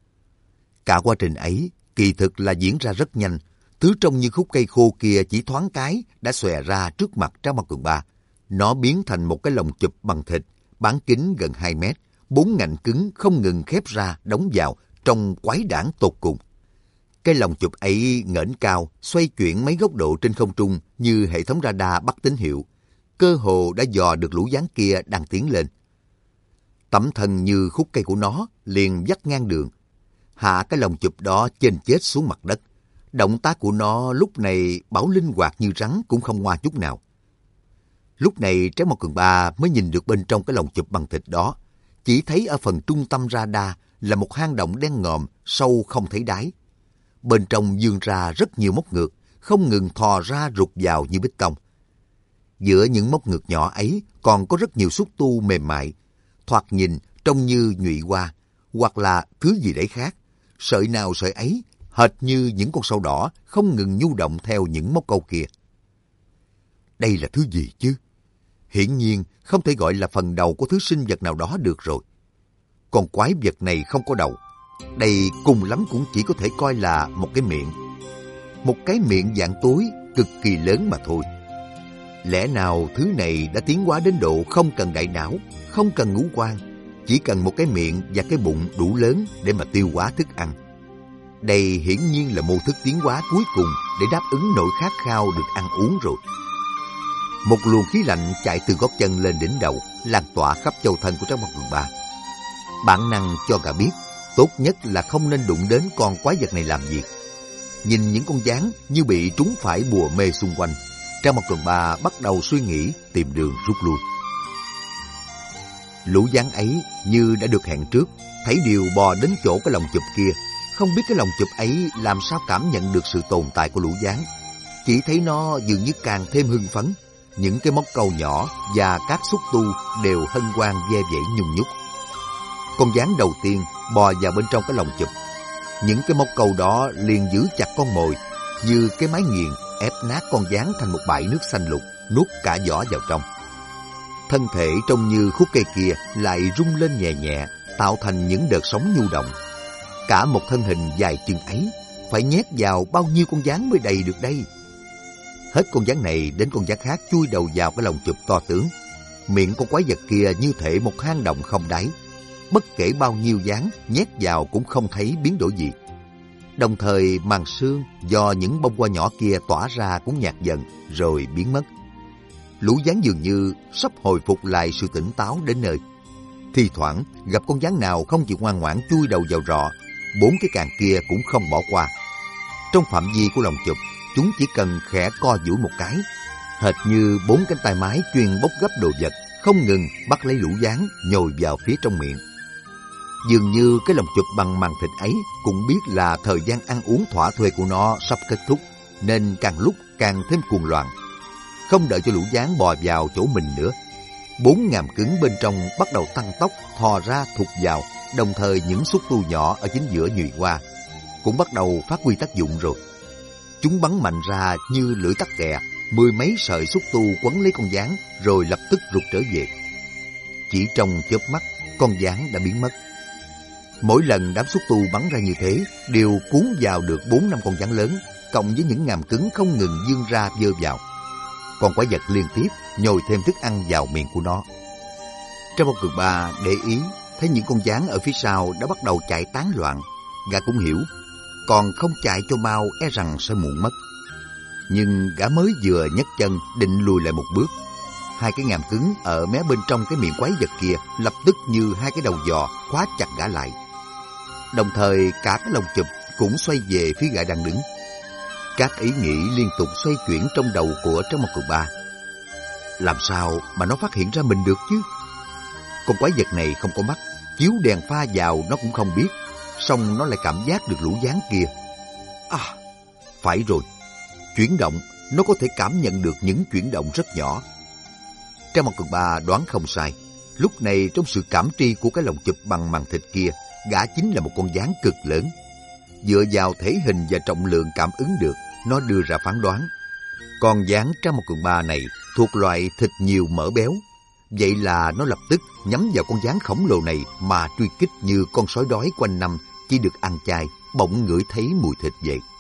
Cả quá trình ấy kỳ thực là diễn ra rất nhanh. Thứ trông như khúc cây khô kia chỉ thoáng cái đã xòe ra trước mặt Tráng Bao Cường Ba. Nó biến thành một cái lồng chụp bằng thịt, bán kính gần hai mét, bốn ngạnh cứng không ngừng khép ra đóng vào, trông quái đản tột cùng. Cái lồng chụp ấy nghển cao, xoay chuyển mấy góc độ trên không trung như hệ thống radar bắt tín hiệu. Cơ hồ đã dò được lũ gián kia đang tiến lên. Tấm thân như khúc cây của nó liền vắt ngang đường. Hạ cái lồng chụp đó chênh chết xuống mặt đất. Động tác của nó lúc này bảo linh hoạt như rắn cũng không ngoa chút nào. Lúc này Tráng Bao Cường Ba mới nhìn được bên trong cái lồng chụp bằng thịt đó. Chỉ thấy ở phần trung tâm radar là một hang động đen ngòm, sâu không thấy đáy. Bên trong vươn ra rất nhiều móc ngược, không ngừng thò ra rụt vào như bích cong. Giữa những móc ngược nhỏ ấy còn có rất nhiều xúc tu mềm mại, thoạt nhìn trông như nhụy hoa, hoặc là thứ gì đấy khác. Sợi nào sợi ấy, hệt như những con sâu đỏ không ngừng nhu động theo những móc câu kia. Đây là thứ gì chứ? Hiển nhiên không thể gọi là phần đầu của thứ sinh vật nào đó được rồi. Con quái vật này không có đầu. Đây cùng lắm cũng chỉ có thể coi là một cái miệng. Một cái miệng dạng tối cực kỳ lớn mà thôi. Lẽ nào thứ này đã tiến hóa đến độ không cần đại não, không cần ngũ quan, chỉ cần một cái miệng và cái bụng đủ lớn để mà tiêu hóa thức ăn. Đây hiển nhiên là mô thức tiến hóa cuối cùng để đáp ứng nỗi khát khao được ăn uống rồi. Một luồng khí lạnh chạy từ gót chân lên đỉnh đầu, lan tỏa khắp châu thân của Tráng Bao Cường Ba. Bản năng cho gã biết, tốt nhất là không nên đụng đến con quái vật này làm việc. Nhìn những con gián như bị trúng phải bùa mê xung quanh, Tráng Bao Cường Ba bắt đầu suy nghĩ tìm đường rút lui. Lũ gián ấy như đã được hẹn trước, thấy điều bò đến chỗ cái lồng chụp kia. Không biết cái lồng chụp ấy làm sao cảm nhận được sự tồn tại của lũ gián. Chỉ thấy nó dường như càng thêm hưng phấn. Những cái móc câu nhỏ và các xúc tu đều hân hoan ve vẩy nhung nhúc. Con gián đầu tiên bò vào bên trong cái lồng chụp. Những cái móc câu đó liền giữ chặt con mồi, như cái máy nghiền ép nát con gián thành một bãi nước xanh lục, nuốt cả vỏ vào trong. Thân thể trông như khúc cây kia lại rung lên nhẹ nhẹ, tạo thành những đợt sóng nhu động. Cả một thân hình dài chừng ấy phải nhét vào bao nhiêu con gián mới đầy được đây? Hết con gián này đến con gián khác chui đầu vào cái lồng chụp to tướng. Miệng con quái vật kia như thể một hang động không đáy. Bất kể bao nhiêu gián nhét vào cũng không thấy biến đổi gì. Đồng thời màng xương do những bông hoa nhỏ kia tỏa ra cũng nhạt dần rồi biến mất. Lũ gián dường như sắp hồi phục lại sự tỉnh táo đến nơi. Thi thoảng gặp con gián nào không chịu ngoan ngoãn chui đầu vào rọ, bốn cái càng kia cũng không bỏ qua. Trong phạm vi của lồng chụp, chúng chỉ cần khẽ co duỗi một cái, hệt như bốn cánh tay mái chuyên bốc gấp đồ vật, không ngừng bắt lấy lũ gián nhồi vào phía trong miệng. Dường như cái lồng chụp bằng màng thịt ấy cũng biết là thời gian ăn uống thỏa thuê của nó sắp kết thúc, nên càng lúc càng thêm cuồng loạn. Không đợi cho lũ gián bò vào chỗ mình nữa, bốn ngàm cứng bên trong bắt đầu tăng tốc thò ra thụt vào, đồng thời những xúc tu nhỏ ở chính giữa nhụy hoa cũng bắt đầu phát huy tác dụng rồi. Chúng bắn mạnh ra như lưỡi tắc kè, mười mấy sợi xúc tu quấn lấy con gián rồi lập tức rụt trở về. Chỉ trong chớp mắt, con gián đã biến mất. Mỗi lần đám xúc tu bắn ra như thế đều cuốn vào được bốn năm con gián lớn, cộng với những ngàm cứng không ngừng vươn ra vơ vào. Con quái vật liên tiếp nhồi thêm thức ăn vào miệng của nó. Tráng Bao Cường Ba để ý thấy những con gián ở phía sau đã bắt đầu chạy tán loạn. Gã cũng hiểu còn không chạy cho mau e rằng sẽ muộn mất. Nhưng gã mới vừa nhấc chân định lùi lại một bước, hai cái ngàm cứng ở mé bên trong cái miệng quái vật kia lập tức như hai cái đầu giò khóa chặt gã lại. Đồng thời cả cái lồng chụp cũng xoay về phía gã đang đứng. Các ý nghĩ liên tục xoay chuyển trong đầu của Trác Mộc Cường Ba. Làm sao mà nó phát hiện ra mình được chứ? Con quái vật này không có mắt, chiếu đèn pha vào nó cũng không biết, song nó lại cảm giác được lũ gián kia. À, phải rồi, chuyển động, nó có thể cảm nhận được những chuyển động rất nhỏ. Trác Mộc Cường Ba đoán không sai, lúc này trong sự cảm tri của cái lồng chụp bằng màng thịt kia, gã chính là một con gián cực lớn. Dựa vào thể hình và trọng lượng cảm ứng được, nó đưa ra phán đoán. Con gián Trác Mộc Cường Ba này thuộc loại thịt nhiều mỡ béo. Vậy là nó lập tức nhắm vào con gián khổng lồ này mà truy kích như con sói đói quanh năm chỉ được ăn chay, bỗng ngửi thấy mùi thịt vậy.